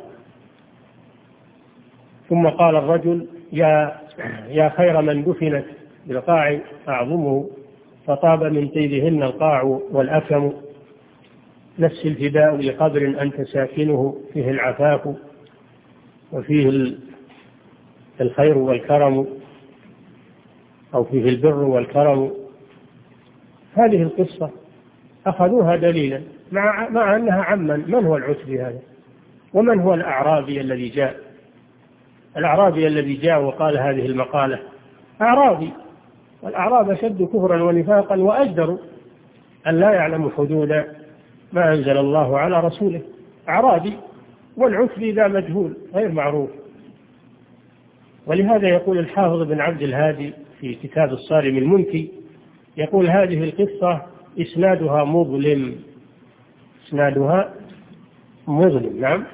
ثم قال الرجل: يا يا خير من دفنت بالقاع أعظمه، فطاب من طيبهن القاع والأكم، نفس الفداء لقبر أنت ساكنه، فيه العفاف وفيه الخير والكرم، أو فيه البر والكرم. هذه القصة أخذوها دليلا مع, مع أنها عمن. من هو العتبي هذا؟ ومن هو الأعرابي الذي جاء؟ الأعرابي الذي جاء وقال هذه المقالة أعرابي، والأعراب أشد كفرا ونفاقا وأجدر أن لا يعلم حدود ما أنزل الله على رسوله. أعرابي، والعتبي ذا مجهول غير معروف. ولهذا يقول الحافظ بن عبد الهادي في كتاب الصارم المنكي، يقول: هذه القصة إسنادها مظلم، إسنادها مظلم. نعم،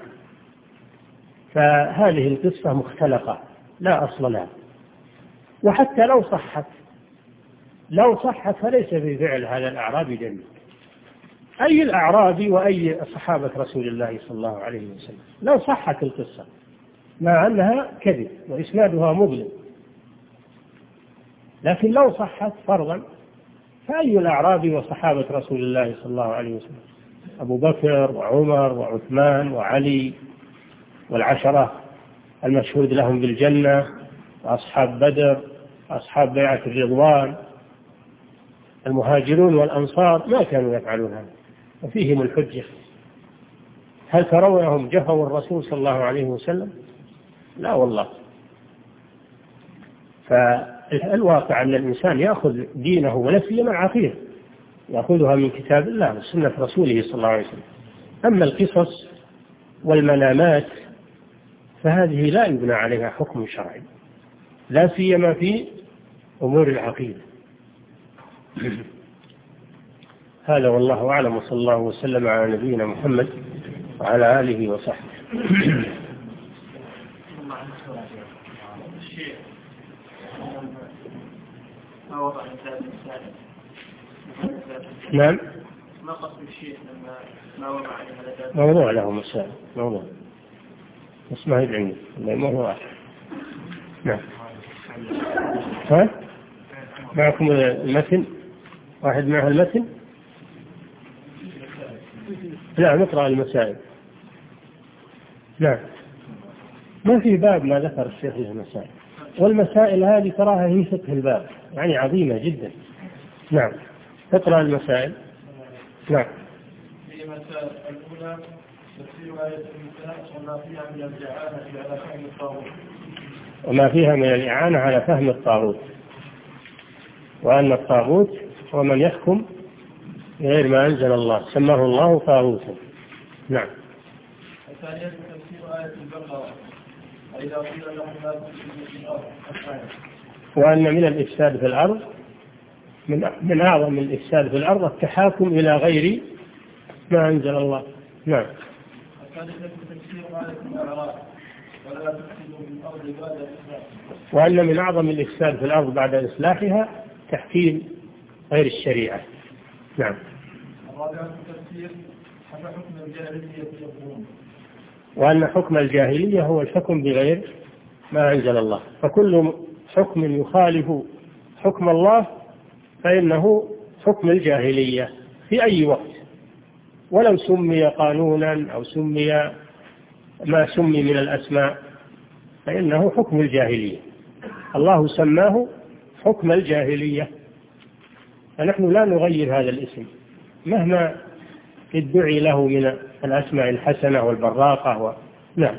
فهذه القصة مختلقة لا أصل لها. وحتى لو صحت لو صحت فليس في فعل هذا الأعرابي دليل. أي الأعرابي وأي صحابة رسول الله صلى الله عليه وسلم لو صحت القصة، مع أنها كذب وإسنادها مظلم، لكن لو صحت فرضا فأي الأعرابي وصحابة رسول الله صلى الله عليه وسلم؟ أبو بكر وعمر وعثمان وعلي والعشرة المشهود لهم بالجنة، وأصحاب بدر وأصحاب بيعة الرضوان، المهاجرون والأنصار ما كانوا يفعلون هذا، وفيهم الحجة. هل ترونهم جفوا الرسول صلى الله عليه وسلم؟ لا والله. فالواقع أن الإنسان يأخذ دينه ولا سيما العقيدة يأخذها من كتاب الله وسنة رسوله صلى الله عليه وسلم. أما القصص والمنامات فهذه لا يبنى عليها حكم شرعي، لا سيما في أمور العقيدة. هذا والله أعلم، وصلى الله وسلم على نبينا محمد وعلى آله وصحبه. نعم، ما قصد الشيخ لما ما وضع عليها موضوع له مسائل موضوع بس ما هي عندي، ما هو واحد. نعم. ها؟ معكم المتن؟ واحد معه المتن؟ لا، نقرأ المسائل. نعم. ما في باب ما ذكر الشيخ له مسائل، والمسائل هذه تراها هي فقه الباب، يعني عظيمة جدا. نعم. تقرأ المسائل. نعم. في مسائل الأولى تفسير آية النساء وما فيها من الإعانة على فهم الطاغوت. وما فيها من الإعانة على فهم الطاغوت، وأن الطاغوت هو من يحكم غير ما أنزل الله، سماه الله طاغوتا. نعم. الثانية تفسير آية البقرة وإذا قيل لهم لا تفسدوا في الأرض. وأن من الإفساد في الأرض، من من أعظم الإفساد في الأرض التحاكم إلى غير ما أنزل الله. نعم. الثالثة تفسير آية الأعراف ولا تفسدوا في الأرض بعد إصلاحها. وأن من أعظم الإفساد في الأرض بعد إصلاحها تحكيم غير الشريعة. نعم. الرابعة تفسير حكم الجاهلية يقولون. وأن حكم الجاهلية هو الحكم بغير ما أنزل الله، فكل حكم يخالف حكم الله فإنه حكم الجاهلية في أي وقت، ولو سمي قانونا أو سمي ما سمي من الأسماء فإنه حكم الجاهلية. الله سماه حكم الجاهلية، فنحن لا نغير هذا الاسم مهما ادعي له من الأسماء الحسنة والبراقة و... نعم.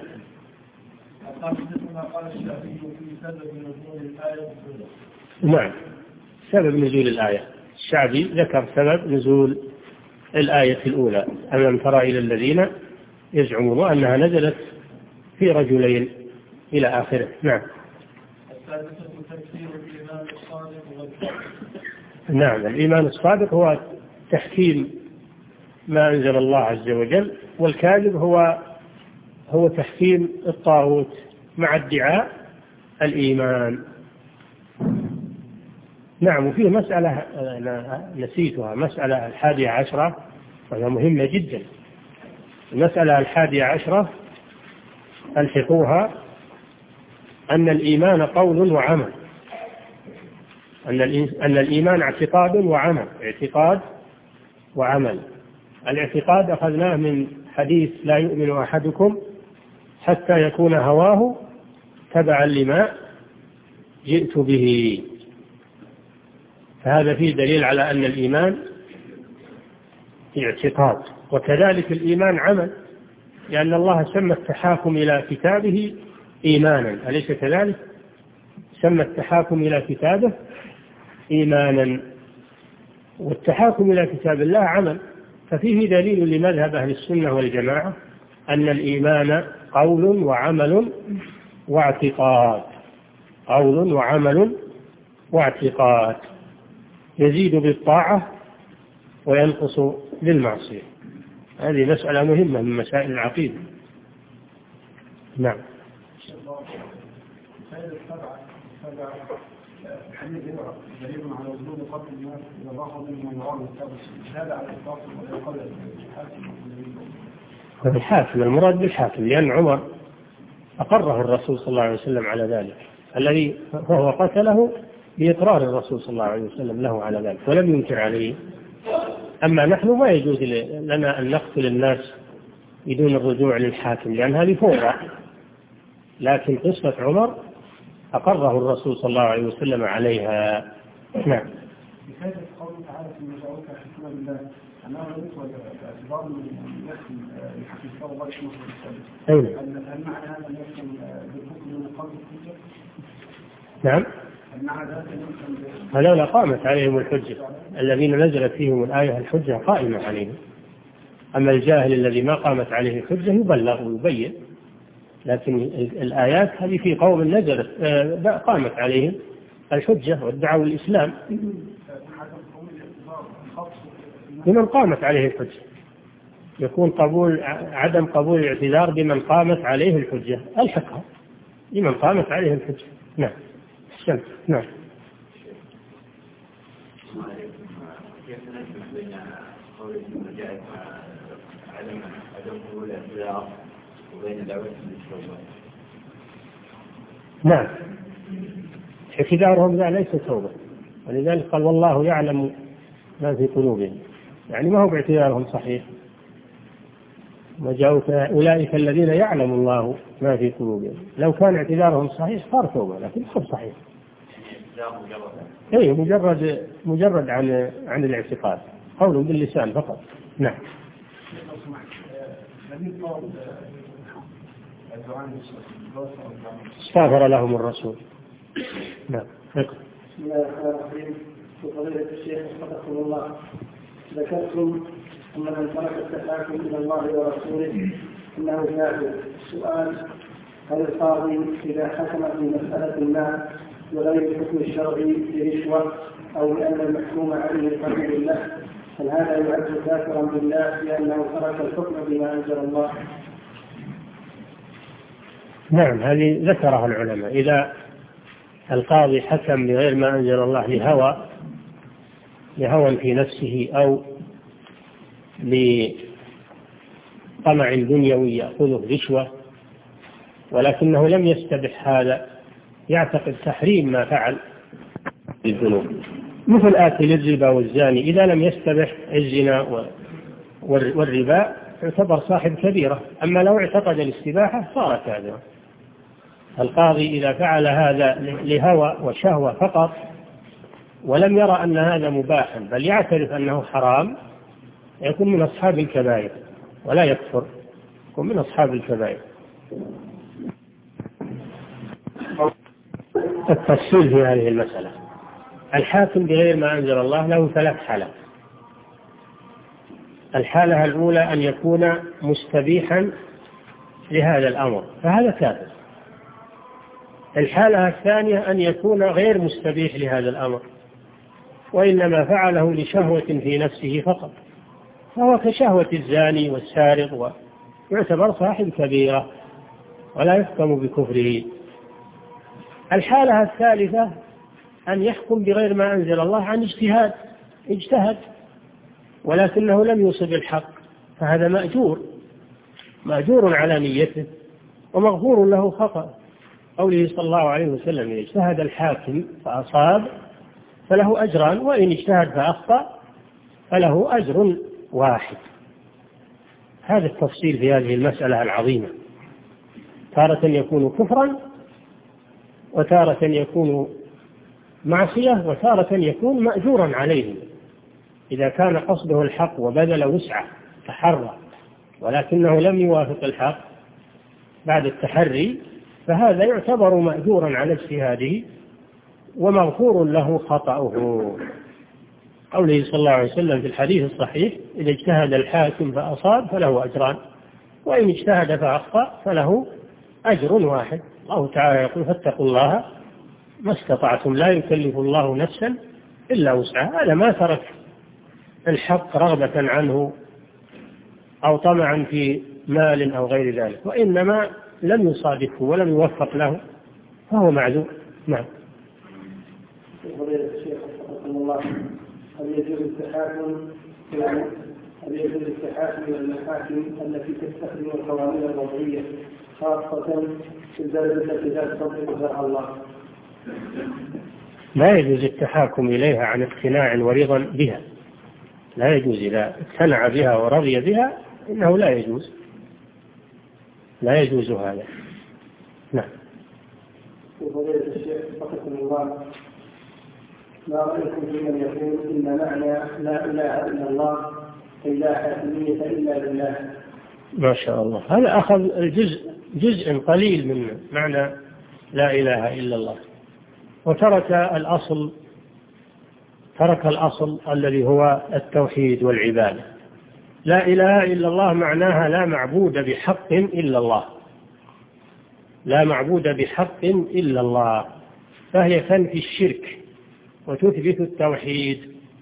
ما قال الشافعي في سبب نزول الآية. نعم، سبب نزول الآية الشعبي ذكر سبب نزول الآية الأولى: ألم ترى إلى الذين يزعمون أنها نزلت في رجلين إلى آخره. نعم. الثالثة تفسير الإيمان الصادق والكاذب. نعم، الإيمان الصادق هو تحكيم ما أنزل الله عز وجل، والكاذب هو هو تحكيم الطاغوت مع ادعاء الإيمان. نعم. وفيه مسألة أنا نسيتها، مسألة الحادية عشرة وهي مهمة جدا. المسألة الحادية عشرة الحقوها: أن الإيمان قول وعمل، أن أن الإيمان اعتقاد وعمل، اعتقاد وعمل. الاعتقاد أخذناه من حديث لا يؤمن أحدكم حتى يكون هواه تبعا لما جئت به، فهذا فيه دليل على أن الإيمان اعتقاد. وكذلك الإيمان عمل، لأن الله سمى التحاكم إلى كتابه إيمانا، أليس كذلك؟ سمى التحاكم إلى كتابه إيمانا، والتحاكم إلى كتاب الله عمل. ففيه دليل لمذهب أهل السنة والجماعة أن الإيمان قول وعمل واعتقاد، قول وعمل واعتقاد، يزيد بالطاعة وينقص بالمعصية. هذه مسألة مهمة من مسائل العقيدة. نعم. دليل على وجود قتل الناس إذا ضاقوا منهم يرون التبس هذا على الإطلاق ولا يقل الحاكم؟ الحاكم المراد بالحاكم، لأن عمر أقره الرسول صلى الله عليه وسلم على ذلك، الذي فهو قتله بإقرار الرسول صلى الله عليه وسلم له على ذلك ولم ينكر عليه. أما نحن ما يجوز لنا أن نقتل الناس بدون الرجوع للحاكم، لأن هذه فوضى. لكن قصة عمر أقره الرسول صلى الله عليه وسلم عليها. نعم. بكيف قوله تعالى في مجاوبة حكمة بالله أنه يدخل باعتبار من يحكم يحكم فوق الله اسمه السابق. هل معنى هذا أن يحكم بالحكم من قبل الحجة؟ نعم. هل معنى ذلك أن يحكم هذولا قامت عليهم الحجة، الذين نزلت فيهم الآية الحجة قائمة عليهم. أما الجاهل الذي ما قامت عليه الحجة يبلغ ويبين، لكن الآيات هذه في قوم نزلت قامت عليهم الحجة وادعوا الإسلام، لمن قامت عليه الحجة يكون قبول عدم قبول الاعتذار بمن قامت عليه الحجة، الحقها لمن قامت عليه الحجة. نعم. الشمس. نعم. كيف نجمع بين قول المجاهد عدم عدم قبول الاعتذار وبين دعوة التوبة. نعم، اعتذارهم لا ليس توبة، ولذلك قال والله يعلم ما في قلوبهم، يعني ما هو باعتذارهم صحيح. وجاءوا أولئك الذين يعلم الله ما في قلوبهم، لو كان اعتذارهم صحيح صار توبة، لكن مو صحيح. اي مجرد مجرد عن عن الاعتقاد، قول باللسان فقط. نعم. استغفر لهم الرسول. نعم. بسم الله الرحمن الرحيم. فضيلة الشيخ وفقكم الله، ذكرتم أن من ترك التحاكم إلى الله ورسوله أنه كافر. السؤال: هل القاضي إذا حكم في مسألة ما بغير الحكم الشرعي برشوة أو لأن المحكوم عليه الحكم بالله، هل هذا يعد كافرا بالله لأنه ترك الحكم بما أنزل الله؟ نعم، هذه ذكرها العلماء. إذا القاضي حكم بغير ما أنزل الله لهوى لهوى في نفسه أو لطمع دنيوي يأخذه رشوة، ولكنه لم يستبح هذا، يعتقد تحريم ما فعل الذنوب، مثل آكل الربا والزاني إذا لم يستبح الزنا والربا يعتبر صاحب كبيرة، أما لو اعتقد الاستباحة صار كافرا. القاضي إذا فعل هذا لهوى وشهوة فقط ولم يرى أن هذا مباحا بل يعترف أنه حرام، يكون من أصحاب الكبائر ولا يكفر، يكون من أصحاب الكبائر. التفصيل في هذه المسألة: الحاكم بغير ما أنزل الله له ثلاث حالات. الحالة الأولى أن يكون مستبيحا لهذا الأمر فهذا كافر. الحالة الثانية أن يكون غير مستبيح لهذا الأمر وإنما فعله لشهوة في نفسه فقط، فهو كشهوة الزاني والسارق ويعتبر صاحب كبيرة ولا يحكم بكفره. الحالة الثالثة أن يحكم بغير ما أنزل الله عن اجتهاد، اجتهد ولكنه لم يصب الحق، فهذا مأجور مأجور على نيته ومغفور له خطأ. قوله صلى الله عليه وسلم: إن اجتهد الحاكم فأصاب فله أجران، وإن اجتهد فأخطأ فله أجر واحد. هذا التفصيل في هذه المسألة العظيمة. تارة يكون كفرا، وتارة يكون معصية، وتارة يكون مأجورا عليه إذا كان قصده الحق وبذل وسعه تحرى ولكنه لم يوافق الحق بعد التحري، فهذا يعتبر مأجورا على اجتهاده ومغفور له خطأه. قوله صلى الله عليه وسلم في الحديث الصحيح: إذا اجتهد الحاكم فأصاب فله أجران، وإن اجتهد فأخطأ فله أجر واحد. الله تعالى يقول: فاتقوا الله ما استطعتم لا يكلف الله نفسا إلا وسعها. هذا ما ترك الحق رغبة عنه أو طمعا في مال أو غير ذلك، وإنما لم يصادفه ولم يوفق له فهو معذور. نعم. هل يجوز التحاكم هل يجوز التحاكم إلى المحاكم التي تستخدم القوانين الوضعية خاصة في البلد التي لا تطبق شرع الله؟ لا يجوز التحاكم إليها عن اقتناع ورضا بها، لا يجوز. إذا اقتنع بها ورضي بها إنه لا يجوز، لا يجوز هذا. نعم. وفضيلة الشيخ وفقكم الله، ما رأيكم في من يقول إن معنى لا إله إلا الله أي لا حاكمية إلا بالله؟ ما شاء الله، هذا أخذ الجزء جزء قليل من معنى لا إله إلا الله، وترك الأصل ترك الأصل الذي هو التوحيد والعبادة. لا إله إلا الله معناها لا معبود بحق إلا الله، لا معبود بحق إلا الله، فهي تنفي الشرك وتثبت التوحيد.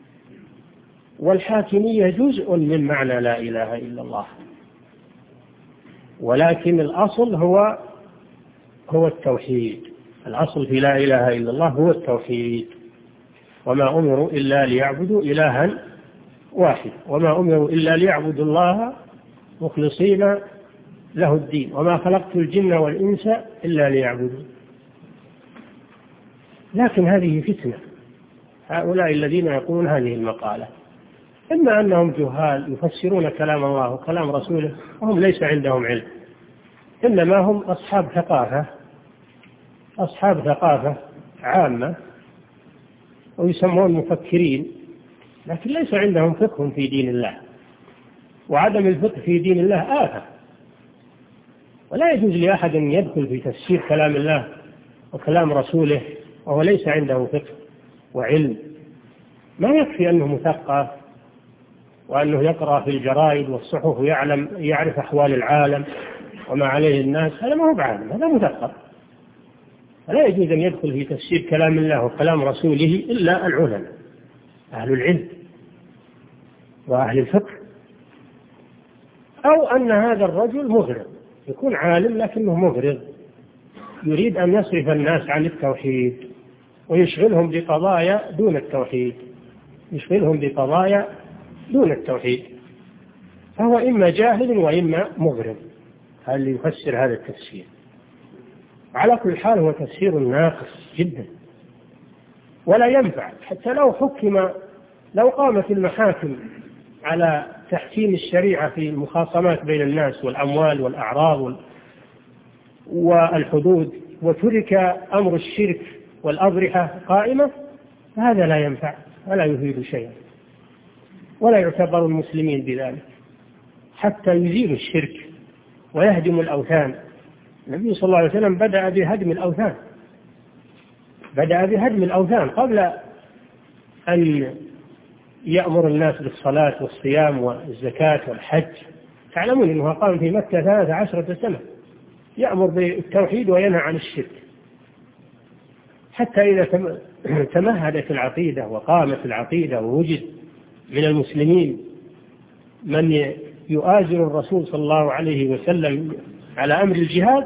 والحاكمية جزء من معنى لا إله إلا الله، ولكن الأصل هو هو التوحيد. الأصل في لا إله إلا الله هو التوحيد، وما أمروا إلا ليعبدوا إلها واحد، وما أمروا إلا ليعبدوا الله مخلصين له الدين، وما خلقت الجن والإنس إلا ليعبدون. لكن هذه فتنة، هؤلاء الذين يقولون هذه المقالة إما أنهم جهال يفسرون كلام الله وكلام رسوله وهم ليس عندهم علم، إنما هم أصحاب ثقافة أصحاب ثقافة عامة ويسمون مفكرين، لكن ليس عندهم فقه في دين الله، وعدم الفقه في دين الله آفة، ولا يجوز لأحد أن يدخل في تفسير كلام الله وكلام رسوله وهو ليس عنده فقه وعلم. ما يكفي أنه مثقف وأنه يقرأ في الجرائد والصحف ويعلم يعرف أحوال العالم وما عليه الناس، هذا ما هو بعالم، هذا مثقف. فلا يجوز أن يدخل في تفسير كلام الله وكلام رسوله إلا العلماء أهل العلم وأهل الفقه، أو أن هذا الرجل مغرض، يكون عالم لكنه مغرض يريد أن يصرف الناس عن التوحيد ويشغلهم بقضايا دون التوحيد يشغلهم بقضايا دون التوحيد فهو إما جاهل وإما مغرض. هذا اللي يفسر هذا التفسير. على كل حال هو تفسير ناقص جدا ولا ينفع، حتى لو حكم لو قامت المحاكم على تحكيم الشريعة في المخاصمات بين الناس والأموال والأعراض والحدود وترك أمر الشرك والأضرحة قائمة، فهذا لا ينفع ولا يفيد شيئا، ولا يعتبر المسلمين بذلك حتى يزيلوا الشرك ويهدموا الأوثان. النبي صلى الله عليه وسلم بدأ بهدم الأوثان بدأ بهدم الأوثان قبل أن يأمر الناس بالصلاة والصيام والزكاة والحج. تعلمون أنه قام في مكة ثلاث عشرة سنة يأمر بالتوحيد وينهى عن الشرك، حتى إذا تمهدت العقيدة وقامت العقيدة ووجد من المسلمين من يؤازر الرسول صلى الله عليه وسلم على أمر الجهاد،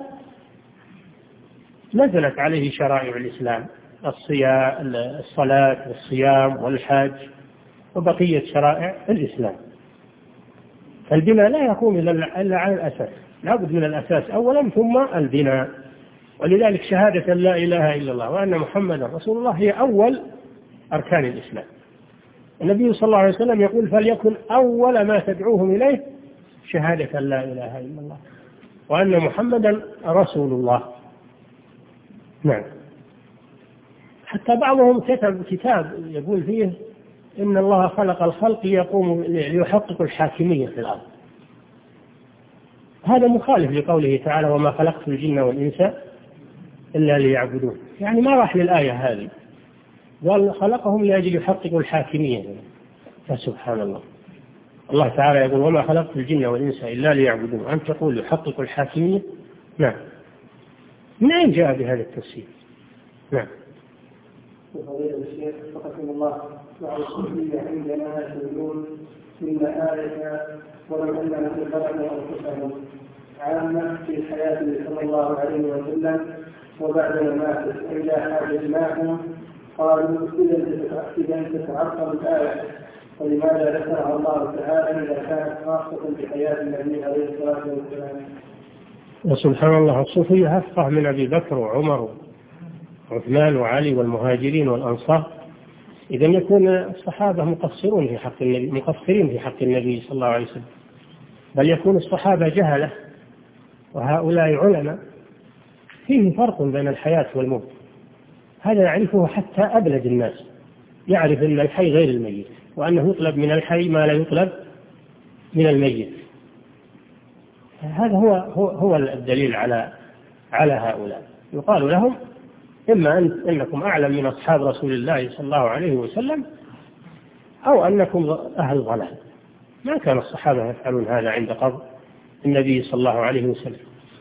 نزلت عليه شرائع الإسلام، الصلاة والصيام والحج وبقية شرائع الإسلام. فالبناء لا يقوم إلا على الأساس، لا بد من الأساس أولا ثم البناء. ولذلك شهادة لا إله إلا الله وأن محمدا رسول الله هي أول أركان الإسلام. النبي صلى الله عليه وسلم يقول فليكن أول ما تدعوهم إليه شهادة لا إله إلا الله وأن محمدا رسول الله. نعم. حتى بعضهم كتب كتاب يقول فيه إن الله خلق الخلق ليقوم ليحقق الحاكمية في الأرض. هذا مخالف لقوله تعالى وما خلقت الجن والإنس إلا ليعبدون، يعني ما راح للآية هذه، قال خلقهم لأجل يحققوا الحاكمية. فسبحان الله، الله تعالى يقول وما خلقت الجن والإنس إلا ليعبدون، وأنت تقول يحقق الحاكمية. نعم. من أين جاء بهذا التفسير؟ نعم. وفضيلة الشيخ وفقكم الله، مع الصوفية عندنا يقولون إن آية ولو أننا ظلموا أنفسهم عامة في الحياة صلى الله عليه وسلم وبعد الممات إذا حاجزناهم قالوا إذا تتعقب الآية، ولماذا ذكرها الله تعالى إذا كانت خاصة بحياة النبي عليه الصلاة والسلام؟ وسبحان الله، الصوفية أفقه من أبي بكر وعمر وعثمان وعلي والمهاجرين والأنصار. إذا يكون الصحابة مقصرون في حق النبي مقصرين في حق النبي صلى الله عليه وسلم، بل يكون الصحابة جهلة وهؤلاء علماء. فيه فرق بين الحياة والموت، هذا يعرفه حتى أبلد الناس، يعرف أن الحي غير الميت، وأنه يطلب من الحي ما لا يطلب من الميت. هذا هو هو, هو الدليل على على هؤلاء. يقال لهم إما أن أنكم أعلم من أصحاب رسول الله صلى الله عليه وسلم أو أنكم أهل ضلال. ما كان الصحابة يفعلون هذا عند قبر النبي صلى الله عليه وسلم.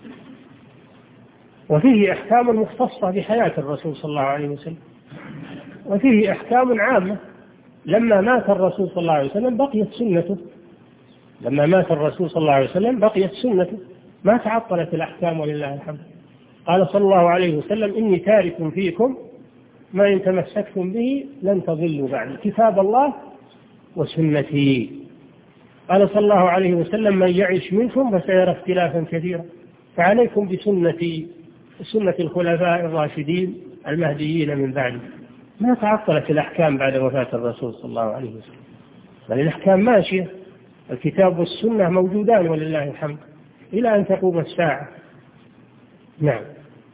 وفيه أحكام مختصة بحياة الرسول صلى الله عليه وسلم، وفيه أحكام عامة. لما مات الرسول صلى الله عليه وسلم بقيت سنته لما مات الرسول صلى الله عليه وسلم بقيت سنته ما تعطلت الأحكام ولله الحمد. قال صلى الله عليه وسلم إني تارك فيكم ما إن تمسكتم به لن تضلوا بعد، كتاب الله وسنتي. قال صلى الله عليه وسلم: من يعش منكم فسيرى اختلافا كثيرا، فعليكم بسنتي سنة الخلفاء الراشدين المهديين من بعد. ما تعطلت الأحكام بعد وفاة الرسول صلى الله عليه وسلم، بل الأحكام ماشية، الكتاب والسنة موجودان ولله الحمد إلى أن تقوم الساعة. نعم.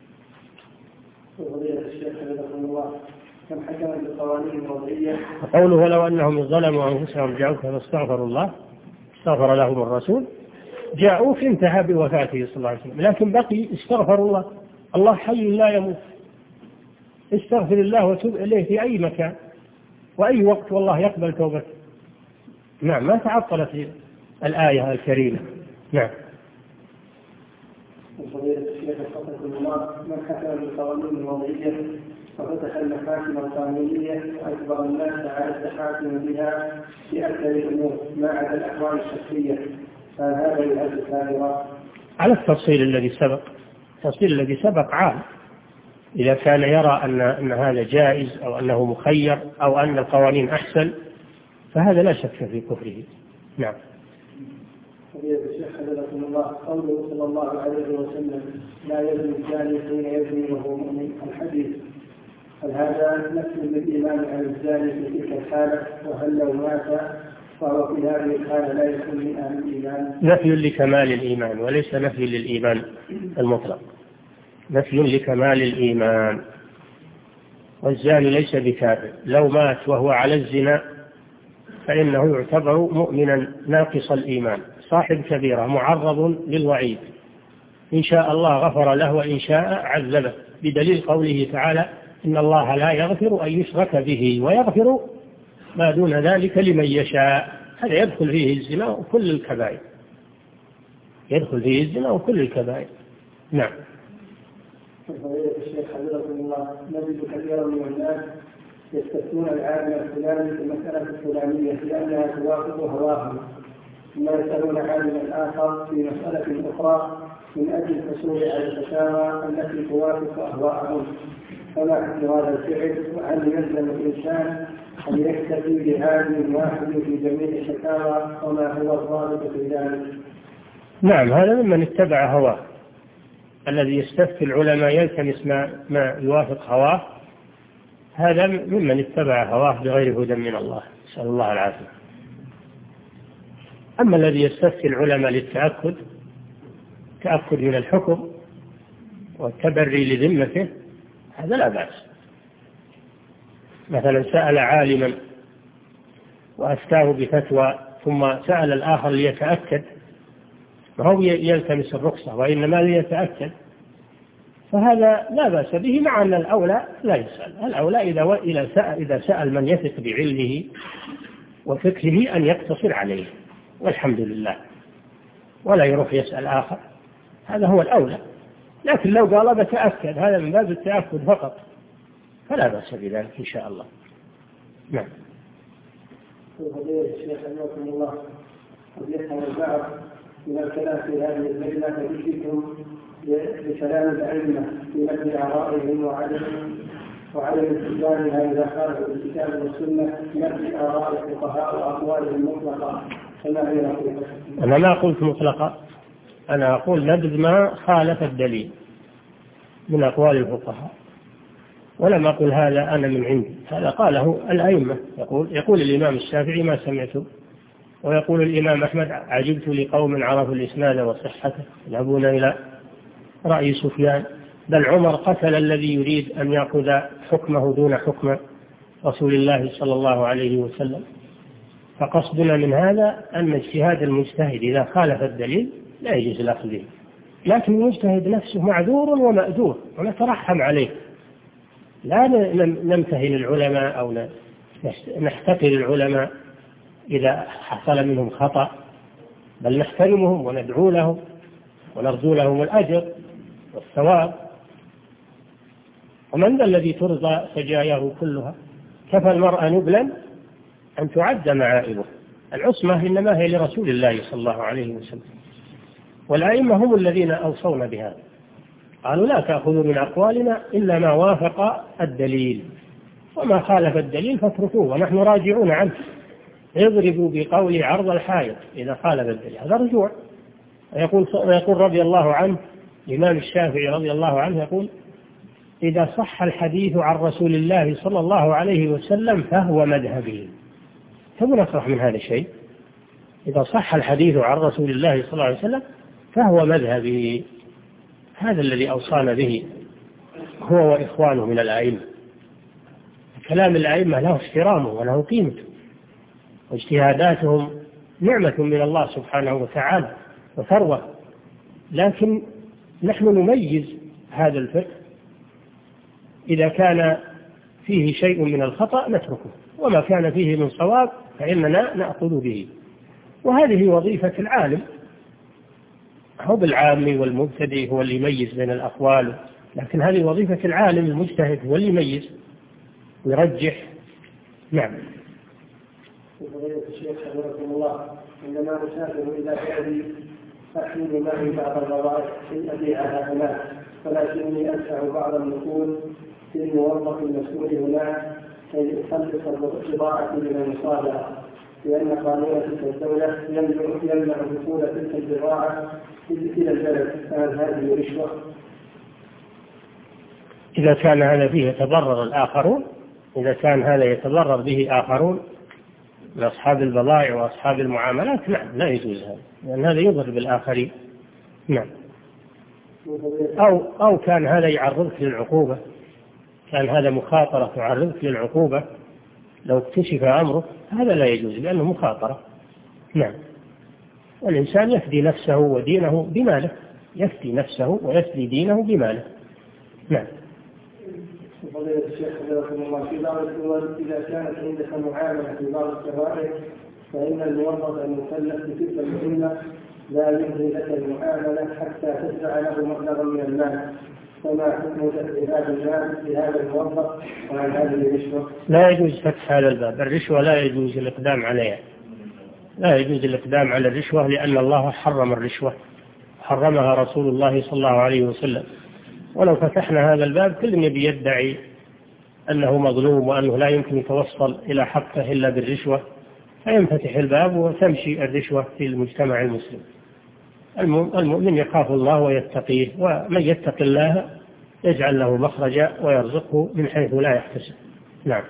قوله: ولو أنهم ظلموا أنفسهم جاءوك فاستغفروا الله استغفر لهم الرسول، جاءوك انتهى بوفاته صلى الله عليه وسلم، لكن بقي استغفر الله. الله حي لا يموت، استغفر الله وتوب إليه في أي مكان وأي وقت والله يقبل توبته. نعم، ما تعطلت الآية الكريمة. نعم. فضيلة الشيخ حفظكم الله، من حكم بالقوانين الوضعية وفتح المحاكم القانونية وأجبر الناس على التحاكم بها في أكثر الأمور ما عدا الأحوال الشخصية، فهذا يؤدي كافرا؟ على التفصيل الذي سبق، التفصيل الذي سبق عام. إذا كان يرى أن أن هذا جائز أو أنه مخير أو أن القوانين أحسن فهذا لا شك في كفره. نعم. فضيلة الشيخ حفظكم الله، قوله صلى الله عليه وسلم: لا يزني الزاني حين يزني وهو مؤمن، الحديث، هل هذا نفي للإيمان عن الزاني في تلك الحالة؟ وهل لو مات فهو في هذه الحالة لا يكون من أهل الإيمان؟ نفي لكمال الإيمان وليس نفي للإيمان المطلق، نفي لكمال الإيمان. والزاني ليس بكافر، لو مات وهو على الزنا فإنه يعتبر مؤمنا ناقص الإيمان صاحب كبيرة معرض للوعيد، إن شاء الله غفر له وإن شاء عذبه، بدليل قوله تعالى: إن الله لا يغفر أن يشرك به ويغفر ما دون ذلك لمن يشاء. هذا يدخل فيه الزنا وكل الكبائر، يدخل فيه الزنا وكل الكبائر. نعم. فضيلة الشيخ حفظكم الله، نجد كثيرا من الناس يستفتون العالم الفلاني في المسألة الفلانية لأنها توافق هواهم، ثم يسألون عالما آخر في مسألة أخرى من أجل الحصول على الفتاوى التي توافق أهواءهم، فما حكم هذا الفعل؟ وهل يلزم الإنسان أن يكتفي بهذه واحد في جميع الفتاوى؟ وما هو الضابط في ذلك؟ نعم، هذا ممن اتبع هواه، الذي يستفتي العلماء يلتمس ما, ما يوافق هواه، هذا ممن اتبع هواه بغير هدى من الله، نسأل الله العافية. أما الذي يستفتي العلماء للتأكد، تأكد من الحكم والتبري لذمته، هذا لا بأس. مثلا سأل عالما وأفتاه بفتوى ثم سأل الآخر ليتأكد، وهو يلتمس الرخصة وإنما ليتأكد، فهذا لا بأس به، مع أن الأولى لا يسأل. الأولى إذا إذا سأل من يثق بعلمه وفكره أن يقتصر عليه والحمد لله، ولا يروح يسأل آخر، هذا هو الأولى. لكن لو قال بتأكد، هذا من باب التأكد فقط، فلا بأس بذلك إن شاء الله. نعم. فضيلة الشيخ حفظكم الله، قد يفهم البعض من الكلام في هذه الليلة فيجيكم بكلام الأئمة في نقل آرائهم وعدم وعدم استخدامها إذا خالفوا الكتاب والسنة، نقل آراء الفقهاء وأقوالهم مطلقة، فما هي نقيضة؟ أنا ما قلت مطلقة، أنا أقول نبذ ما خالف الدليل من أقوال الفقهاء، ولم أقل هذا أنا من عندي، هذا قاله الأئمة. يقول يقول الإمام الشافعي: ما سمعته. ويقول الإمام أحمد: عجبت لقوم عرفوا الإسناد وصحته يذهبون إلى رأي سفيان. بل عمر قتل الذي يريد أن يأخذ حكمه دون حكم رسول الله صلى الله عليه وسلم. فقصدنا من هذا أن اجتهاد المجتهد إذا خالف الدليل لا يجوز الأخذ به، لكن المجتهد نفسه معذور ومأذور ونترحم عليه، لا نمتهن العلماء أو نحتقر العلماء إذا حصل منهم خطأ، بل نحترمهم وندعو لهم ونرجو لهم الأجر والثواب. ومن ذا الذي ترضى سجاياه كلها؟ كفى المرء نبلا أن تعد معائبه. العصمة إنما هي لرسول الله صلى الله عليه وسلم، والأئمة هم الذين أوصونا بهذا، قالوا: لا تأخذوا من أقوالنا إلا ما وافق الدليل، وما خالف الدليل فاتركوه ونحن راجعون عنه. اضربوا بقولي عرض الحائط إذا خالف الدليل، هذا رجوع. ويقول, ويقول رضي الله عنه الإمام الشافعي رضي الله عنه يقول إذا صح الحديث عن رسول الله صلى الله عليه وسلم فهو مذهبي. ثم نصرح من هذا الشيء، إذا صح الحديث عن رسول الله صلى الله عليه وسلم فهو مذهبي. هذا الذي أوصانا به هو وإخوانه من الأئمة. كلام الأئمة له احترامه وله قيمته، واجتهاداتهم نعمة من الله سبحانه وتعالى وثروة، لكن نحن نميز هذا الفقه، إذا كان فيه شيء من الخطأ نتركه، وما كان فيه من صواب فإننا نأخذ به. وهذه وظيفة العالم، هو بالعام والمبتدئ هو اللي يميز بين الأقوال، لكن هذه وظيفة العالم المجتهد هو اللي يميز ويرجح. نعم. الشيخ حفظكم الله، عندما نسافر إلى بلدي أحمل معي بعض البضائع في أبيعها هناك، ولكني أدفع بعض النقود للموظف المسؤول هناك كي يخلص البضاعة من المصادرة، لأن قانون تلك الدولة يمنع دخول تلك البضاعة إلى البلد، فهل هذه رشوة؟ إذا كان هذا فيه يتضرر الآخرون، إذا كان هذا يتضرر به آخرون من أصحاب البضائع وأصحاب المعاملات، نعم لا يجوز هذا، لأن هذا يضر بالآخرين. نعم. أو أو كان هذا يعرضك للعقوبة، كان هذا مخاطرة تعرضك للعقوبة لو اكتشف أمره، هذا لا يجوز لأنه مخاطرة. نعم. والإنسان يفدي نفسه ودينه بماله، يفدي نفسه ويفدي دينه بماله. نعم. فضيلة الشيخ حفظكم الله، في بعض الدول إذا كانت عندك معاملة في بعض الشرائع فإن الموظف المكلف بتلك المهمة لا ينهي لك المعاملة حتى تدفع له مبلغا من المال، فما حكم تدفع هذا المال لهذا الموظف وعن هذه الرشوة؟ لا يجوز فتح هذا الباب، الرشوة لا يجوز الإقدام عليها، لا يجوز الإقدام على الرشوة، لأن الله حرم الرشوة، حرمها رسول الله صلى الله عليه وسلم. ولو فتحنا هذا الباب كل يبي يدعي أنه مظلوم وأنه لا يمكن يتوصل إلى حقه إلا بالرشوة، فينفتح الباب وتمشي الرشوة في المجتمع المسلم. المؤمن يخاف الله ويتقيه، ومن يتق الله يجعل له مخرجا ويرزقه من حيث لا يحتسب. نعم.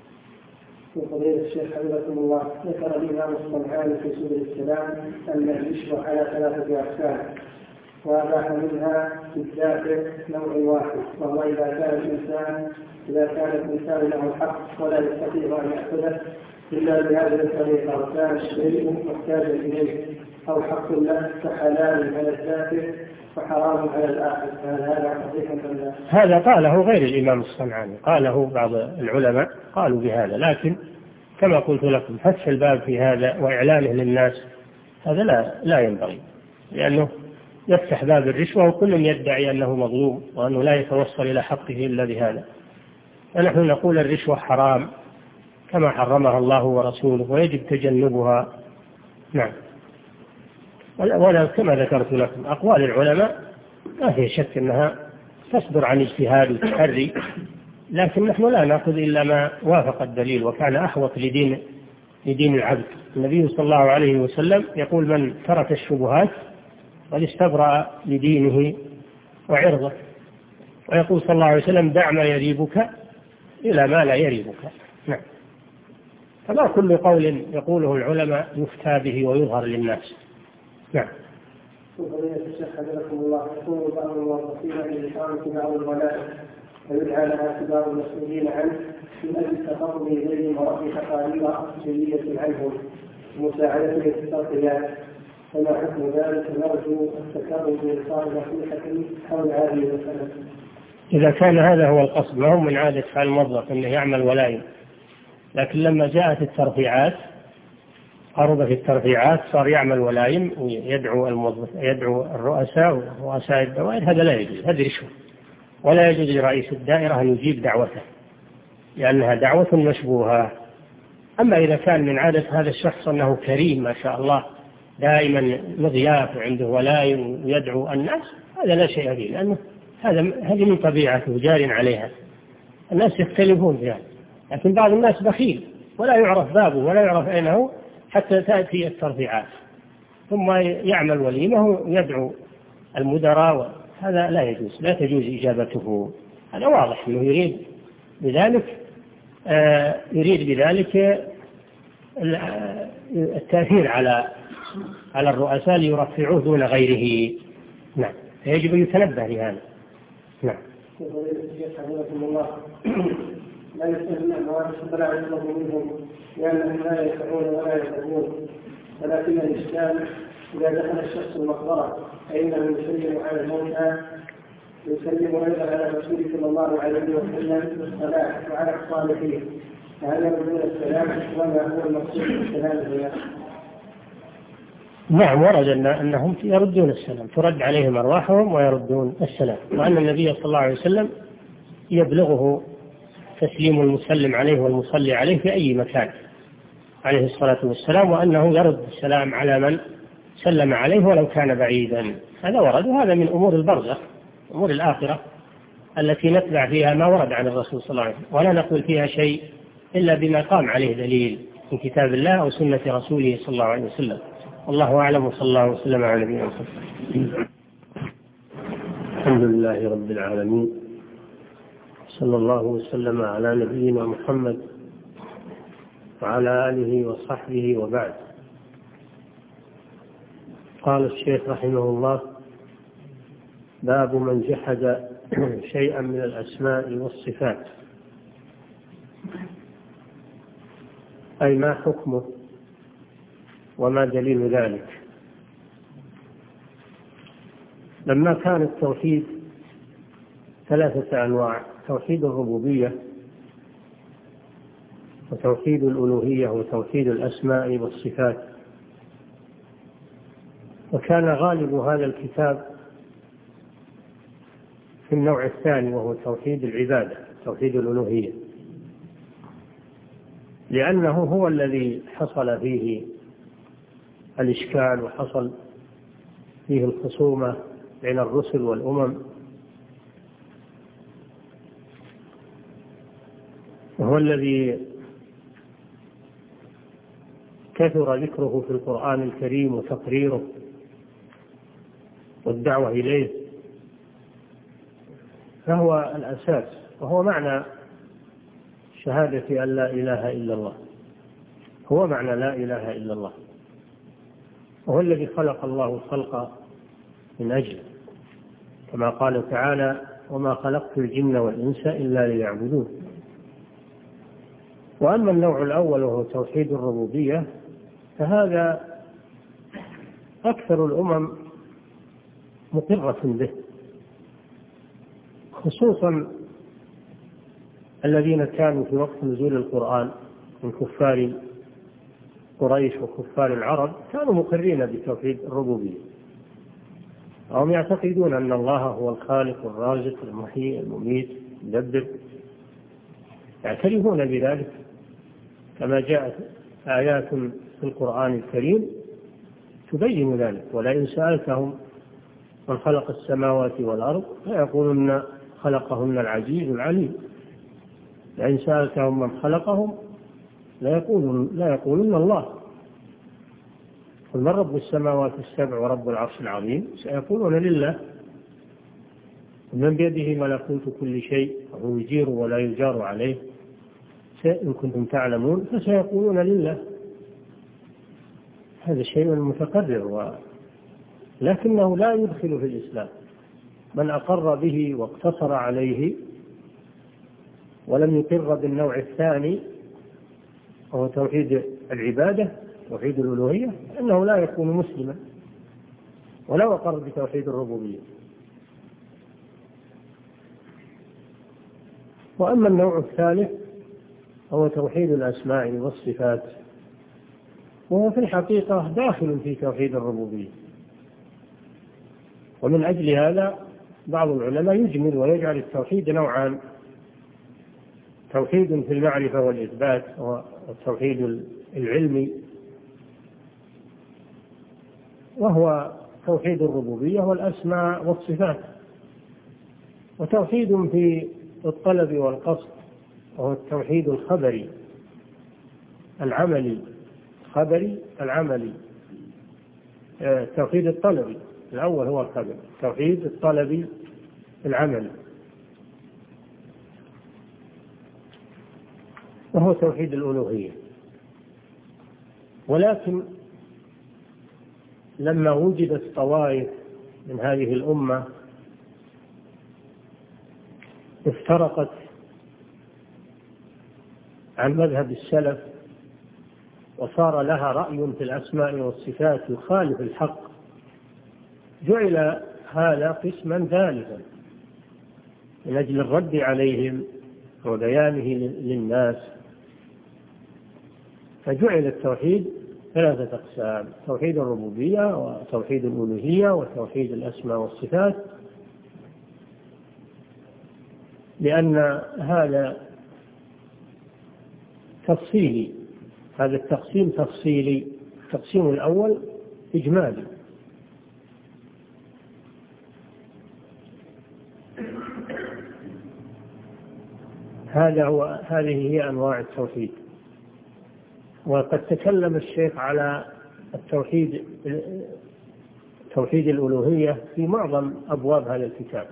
فضيلة الشيخ حفظكم الله، ذكر الإمام الصنعاني في سبل السلام أن الرشوة على ثلاثة أقسام، وأباح منها في الدافع نوع واحد، وهو إذا كان الإنسان إذا كان الإنسان له حق ولا يستطيع أن يأخذه إلا بهذه الطريقة، وكان الشيء محتاجا إليه، أو حق له كحلال على الدافع وحرام على الآخر، فهل هذا صحيح أم لا؟ هذا قاله غير الإمام الصنعاني، قاله بعض العلماء قالوا بهذا، لكن كما قلت لكم فتح الباب في هذا وإعلانه للناس هذا لا لا ينبغي، لأنه يفتح باب الرشوة وكل يدعي أنه مظلوم وأنه لا يتوصل إلى حقه إلا بهذا. فنحن نقول الرشوة حرام كما حرمها الله ورسوله ويجب تجنبها. نعم. ولا كما ذكرت لكم أقوال العلماء ما في شك أنها تصدر عن اجتهاد وتحري، لكن نحن لا نأخذ إلا ما وافق الدليل وكان أحوط لدين لدين العبد. النبي صلى الله عليه وسلم يقول من ترك الشبهات قد استبرأ لدينه وعرضه، ويقول صلى الله عليه وسلم دع ما يريبك إلى ما لا يريبك. نعم. فما كل قول يقوله العلماء يفتى به ويظهر للناس. نعم. فضيلة الشيخ حفظكم الله، يقول بعض الموظفين ان إقامة بعض الملائكة ويدعى لها كبار المسؤولين عنه من أجل التقرب إليهم ورفع تقارير جيدة عنهم ومساعدتهم في الترقيات، فما حكم ذلك؟ نرجو التكرم بإرسال نصيحة حول هذه المسألة. إذا كان هذا هو القصد، ما هو من عادة حال الموظف أنه يعمل ولايم، لكن لما جاءت الترفيعات قربت الترفيعات صار يعمل ولايم ويدعو الموظف يدعو الرؤساء ورؤساء الدوائر، هذا لا يجوز، هذه رشوة، ولا يجوز لرئيس الدائرة أن يجيب دعوته لأنها دعوة مشبوهة. أما إذا كان من عادة هذا الشخص أنه كريم ما شاء الله دائما مضياف وعنده ولايم ويدعو الناس، هذا لا شيء فيه، لأنه هذا هذه من طبيعته جار عليها، الناس يختلفون فيها، لكن بعض الناس بخيل ولا يعرف بابه ولا يعرف أين هو حتى تأتي الترضيعات، ثم يعمل وليمة ويدعو المدراء. هذا لا يجوز، لا تجوز إجابته. هذا واضح أنه يريد بذلك آه يريد بذلك التأثير على على الرؤساء ليرفعوه دون غيره. نعم، يجب أن يتنبه لهذا. نعم. لا يستهزئ الموارث فلا يطلب منهم لأنهم لا يدفعون ولا يدفعون، ولكن الإسلام إذا دخل الشخص المقبرة فإنه يسلم على الموتى، يسلم أيضا على رسول صلى الله عليه وسلم الصلاة وعلى الصالحين، فهل يردون السلام وما هو المقصود بالسلام هنا؟ نعم، ورد أنهم يردون السلام، ترد عليهم أرواحهم ويردون السلام، وأن النبي صلى الله عليه وسلم يبلغه تسليم المسلم عليه والمصلي عليه في أي مكان عليه الصلاة والسلام، وأنه يرد السلام على من سلم عليه ولو كان بعيدا. هذا ورد، وهذا من أمور البرزخ، أمور الآخرة التي نتبع فيها ما ورد عن الرسول صلى الله عليه وسلم، ولا نقول فيها شيء إلا بما قام عليه دليل من كتاب الله أو سنة رسوله صلى الله عليه وسلم. والله أعلم، وصلى الله وسلم على نبينا محمد. الحمد لله رب العالمين، صلى الله وسلم على نبينا محمد وعلى آله وصحبه وبعد. قال الشيخ رحمه الله: باب من جحد شيئا من الأسماء والصفات، أي ما حكمه وما دليل ذلك. لما كان التوحيد ثلاثة أنواع: توحيد الربوبية وتوحيد الألوهية وتوحيد الأسماء والصفات، وكان غالب هذا الكتاب في النوع الثاني وهو توحيد العبادة، توحيد الألوهية، لأنه هو الذي حصل فيه الإشكال وحصل فيه الخصومة بين الرسل والأمم، وهو الذي كثر ذكره في القرآن الكريم وتقريره والدعوة إليه، فهو الأساس، وهو معنى شهادة أن لا إله إلا الله، هو معنى لا إله إلا الله، وهو الذي خلق الله الخلق من أجله، كما قال تعالى: وما خلقت الجن والإنس إلا ليعبدون. وأما النوع الأول وهو توحيد الربوبية فهذا أكثر الأمم مقرة به، خصوصا الذين كانوا في وقت نزول القرآن من كفار قريش وكفار العرب، كانوا مقرين بتوحيد الربوبية، وهم يعتقدون أن الله هو الخالق الرازق المحيي المميت المدبر، يعترفون بذلك كما جاءت آيات في القرآن الكريم تبين ذلك: ولئن سألتهم من خلق السماوات والأرض فيقولون خلقهن العزيز العليم. لئن سألتهم من خلقهم لا يقولون لا يقولون الله. قل من رب السماوات السبع ورب العرش العظيم؟ سيقولون لله. من بيده ملكوت كل شيء وهو يجير ولا يجار عليه إن كنتم تعلمون فسيقولون لله. هذا شيء متقرر، و... لكنه لا يدخل في الإسلام. من أقر به واقتصر عليه ولم يقر بالنوع الثاني وهو توحيد العبادة توحيد الألوهية أنه لا يكون مسلما ولو أقر بتوحيد الربوبية. وأما النوع الثالث هو توحيد الأسماء والصفات، وهو في الحقيقة داخل في توحيد الربوبية، ومن أجل هذا بعض العلماء يجمل ويجعل التوحيد نوعان: توحيد في المعرفة والإثبات والتوحيد العلمي، وهو توحيد الربوبية والأسماء والصفات، وتوحيد في الطلب والقصد وهو التوحيد الخبري، العملي خبري، العملي التوحيد الطلبي، الأول هو الخبري، التوحيد الطلبي العملي، وهو توحيد الألوهية. ولكن لما وجدت طوائف من هذه الأمة افترقت عن مذهب السلف وصار لها رأي في الأسماء والصفات يخالف الحق، جعل هذا قسما ثالثا من أجل الرد عليهم وبيانه للناس، فجعل التوحيد ثلاثة أقسام: توحيد الربوبية وتوحيد الألوهية وتوحيد الأسماء والصفات، لأن هذا تفصيلي، هذا التقسيم تفصيلي. التقسيم الأول إجمالي، هذا هو هذه هي أنواع التوحيد. وقد تكلم الشيخ على التوحيد توحيد الألوهية في معظم أبواب هذا الكتاب،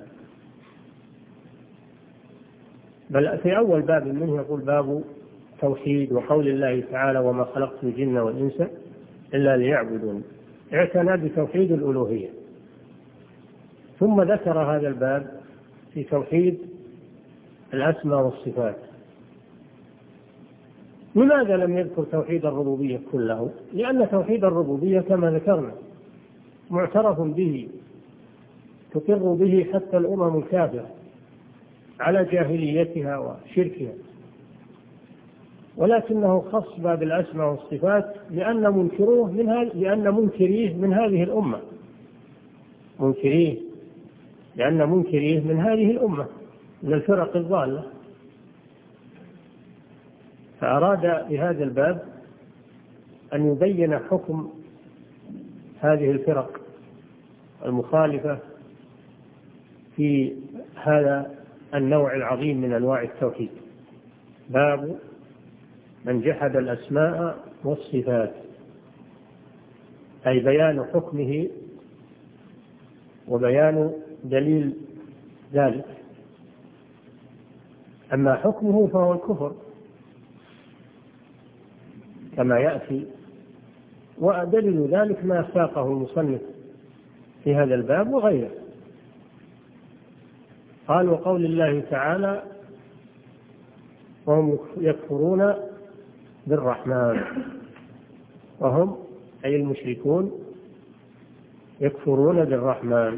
بل في أول باب منه يقول باب توحيد وقول الله تعالى: وما خلقت الجن والإنس إلا ليعبدون، اعتنى بتوحيد الألوهية. ثم ذكر هذا الباب في توحيد الأسماء والصفات. لماذا لم يذكر توحيد الربوبية كله؟ لأن توحيد الربوبية كما ذكرنا معترف به، تقر به حتى الأمم الكافرة على جاهليتها وشركها، ولكنه خص باب الأسماء والصفات لأن منكروه من هذه لأن منكريه من هذه الأمة منكريه لأن منكريه من هذه الأمة من الفرق الضالة، فأراد بهذا الباب أن يبين حكم هذه الفرق المخالفة في هذا النوع العظيم من أنواع التوحيد. باب من جحد الأسماء والصفات، أي بيان حكمه وبيان دليل ذلك. أما حكمه فهو الكفر كما يأتي، ودليل ذلك ما ساقه المصنف في هذا الباب وغيره. قال: وقول الله تعالى: وهم يكفرون بالرحمن، وهم أي المشركون يكفرون بالرحمن.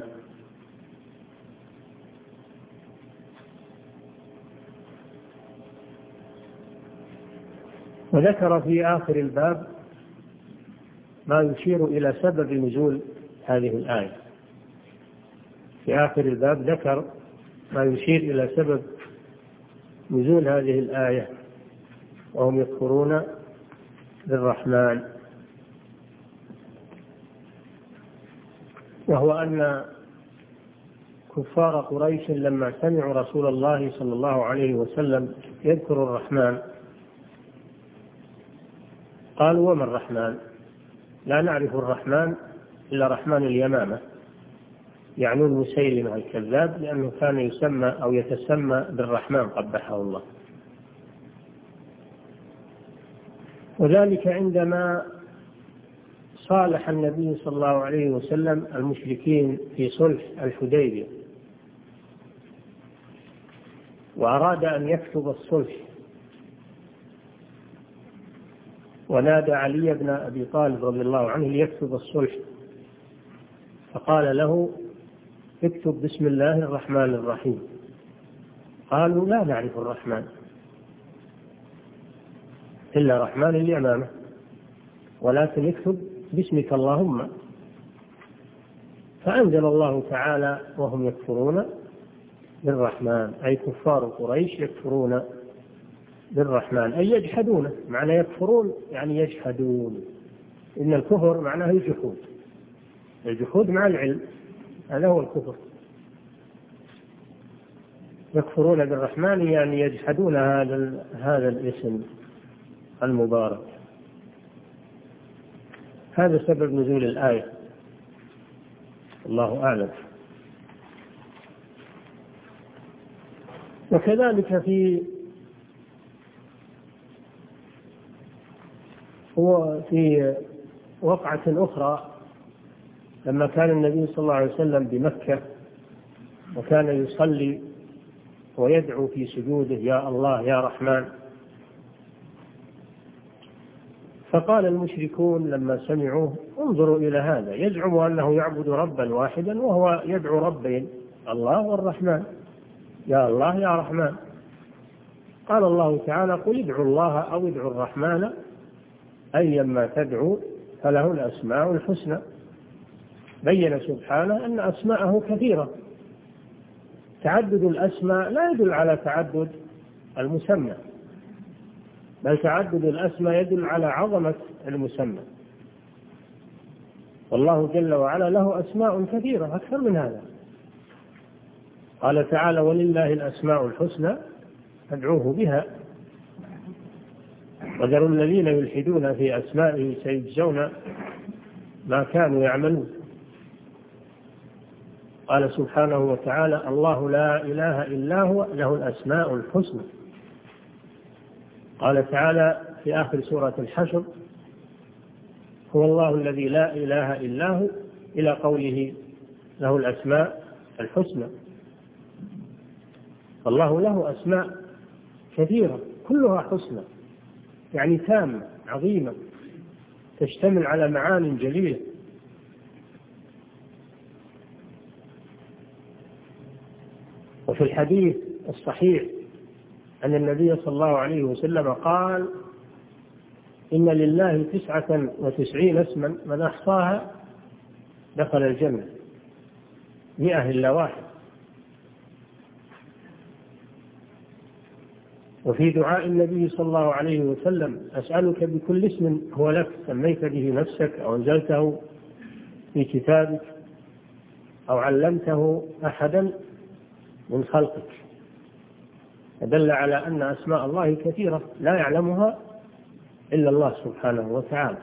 وذكر في آخر الباب ما يشير إلى سبب نزول هذه الآية. في آخر الباب ذكر ما يشير إلى سبب نزول هذه الآية: وهم يكفرون بالرحمن، وهو أن كفار قريش لما سمعوا رسول الله صلى الله عليه وسلم يذكر الرحمن قالوا: وما الرحمن؟ لا نعرف الرحمن إلا رحمن اليمامة، يعنون مسيلمة الكذاب، لأنه كان يسمى أو يتسمى بالرحمن قبحه الله. وذلك عندما صالح النبي صلى الله عليه وسلم المشركين في صلح الحديبية وأراد أن يكتب الصلح، ونادى علي بن أبي طالب رضي الله عنه ليكتب الصلح، فقال له: اكتب بسم الله الرحمن الرحيم. قالوا: لا نعرف الرحمن إلا رحمن اليمامة، ولكن اكتب باسمك اللهم. فأنزل الله تعالى: وهم يكفرون بالرحمن، أي كفار قريش يكفرون بالرحمن، أي يجحدونه. معنى يكفرون يعني يجحدون، إن الكفر معناه الجحود، الجحود مع العلم، هذا هو الكفر. يكفرون بالرحمن يعني يجحدون هذا هذا الاسم المبارك. هذا سبب نزول الآية، الله أعلم. وكذلك في وفي وقعة أخرى لما كان النبي صلى الله عليه وسلم بمكة وكان يصلي ويدعو في سجوده يا الله يا رحمن، فقال المشركون لما سمعوه انظروا إلى هذا يزعم أنه يعبد ربا واحدا وهو يدعو ربين الله والرحمن، يا الله يا رحمن. قال الله تعالى قل ادعوا الله أو ادعوا الرحمن أيما تدعوا فله الأسماء الحسنى. بين سبحانه أن أسماءه كثيرة، تعدد الأسماء لا يدل على تعدد المسمى، بل تعدد الأسماء يدل على عظمة المسمى، والله جل وعلا له أسماء كثيرة أكثر من هذا. قال تعالى ولله الأسماء الحسنى فادعوه بها وذروا الذين يلحدون في أسمائه سيجزون ما كانوا يعملون. قال سبحانه وتعالى الله لا إله إلا هو له الأسماء الحسنى. قال تعالى في آخر سورة الحشر هو الله الذي لا إله إلا هو إلى قوله له الأسماء الحسنى. الله له أسماء كثيرة كلها حسنى، يعني تامة عظيمة تشتمل على معان جليلة. وفي الحديث الصحيح أن النبي صلى الله عليه وسلم قال إن لله تسعة وتسعين اسما من أحصاها دخل الجنة، مئة إلا واحد. وفي دعاء النبي صلى الله عليه وسلم أسألك بكل اسم هو لك سميت به نفسك أو أنزلته في كتابك أو علمته أحدا من خلقك. فدل على أن أسماء الله كثيرة لا يعلمها إلا الله سبحانه وتعالى.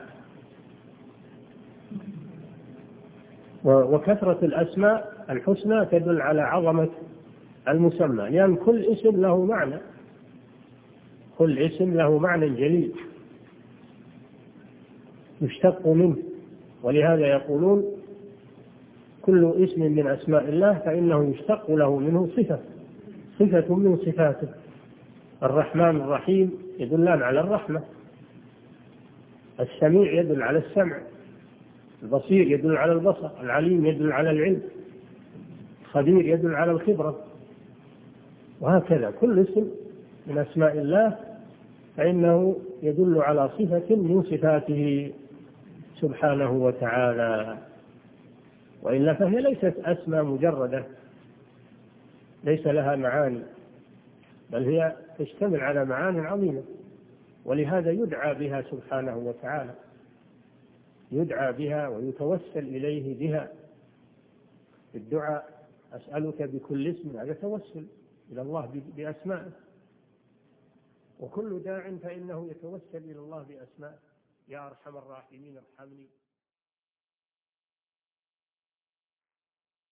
وكثرة الأسماء الحسنى تدل على عظمة المسمى، لأن كل اسم له معنى، كل اسم له معنى جليل يشتق منه. ولهذا يقولون كل اسم من أسماء الله فإنه يشتق له منه صفة صفة من صفاته. الرحمن الرحيم يدلان على الرحمة، السميع يدل على السمع، البصير يدل على البصر، العليم يدل على العلم، الخبير يدل على الخبرة، وهكذا كل اسم من أسماء الله فإنه يدل على صفة من صفاته سبحانه وتعالى. وإلا فهي ليست أسماء مجردة ليس لها معاني، بل هي تشتمل على معاني عظيمة، ولهذا يدعى بها سبحانه وتعالى، يدعى بها ويتوسل إليه بها. الدعاء أسألك بكل اسم هذا توسل إلى الله بأسمائه، وكل داع فإنه يتوسل إلى الله بأسمائه. يا أرحم الراحمين ارحمني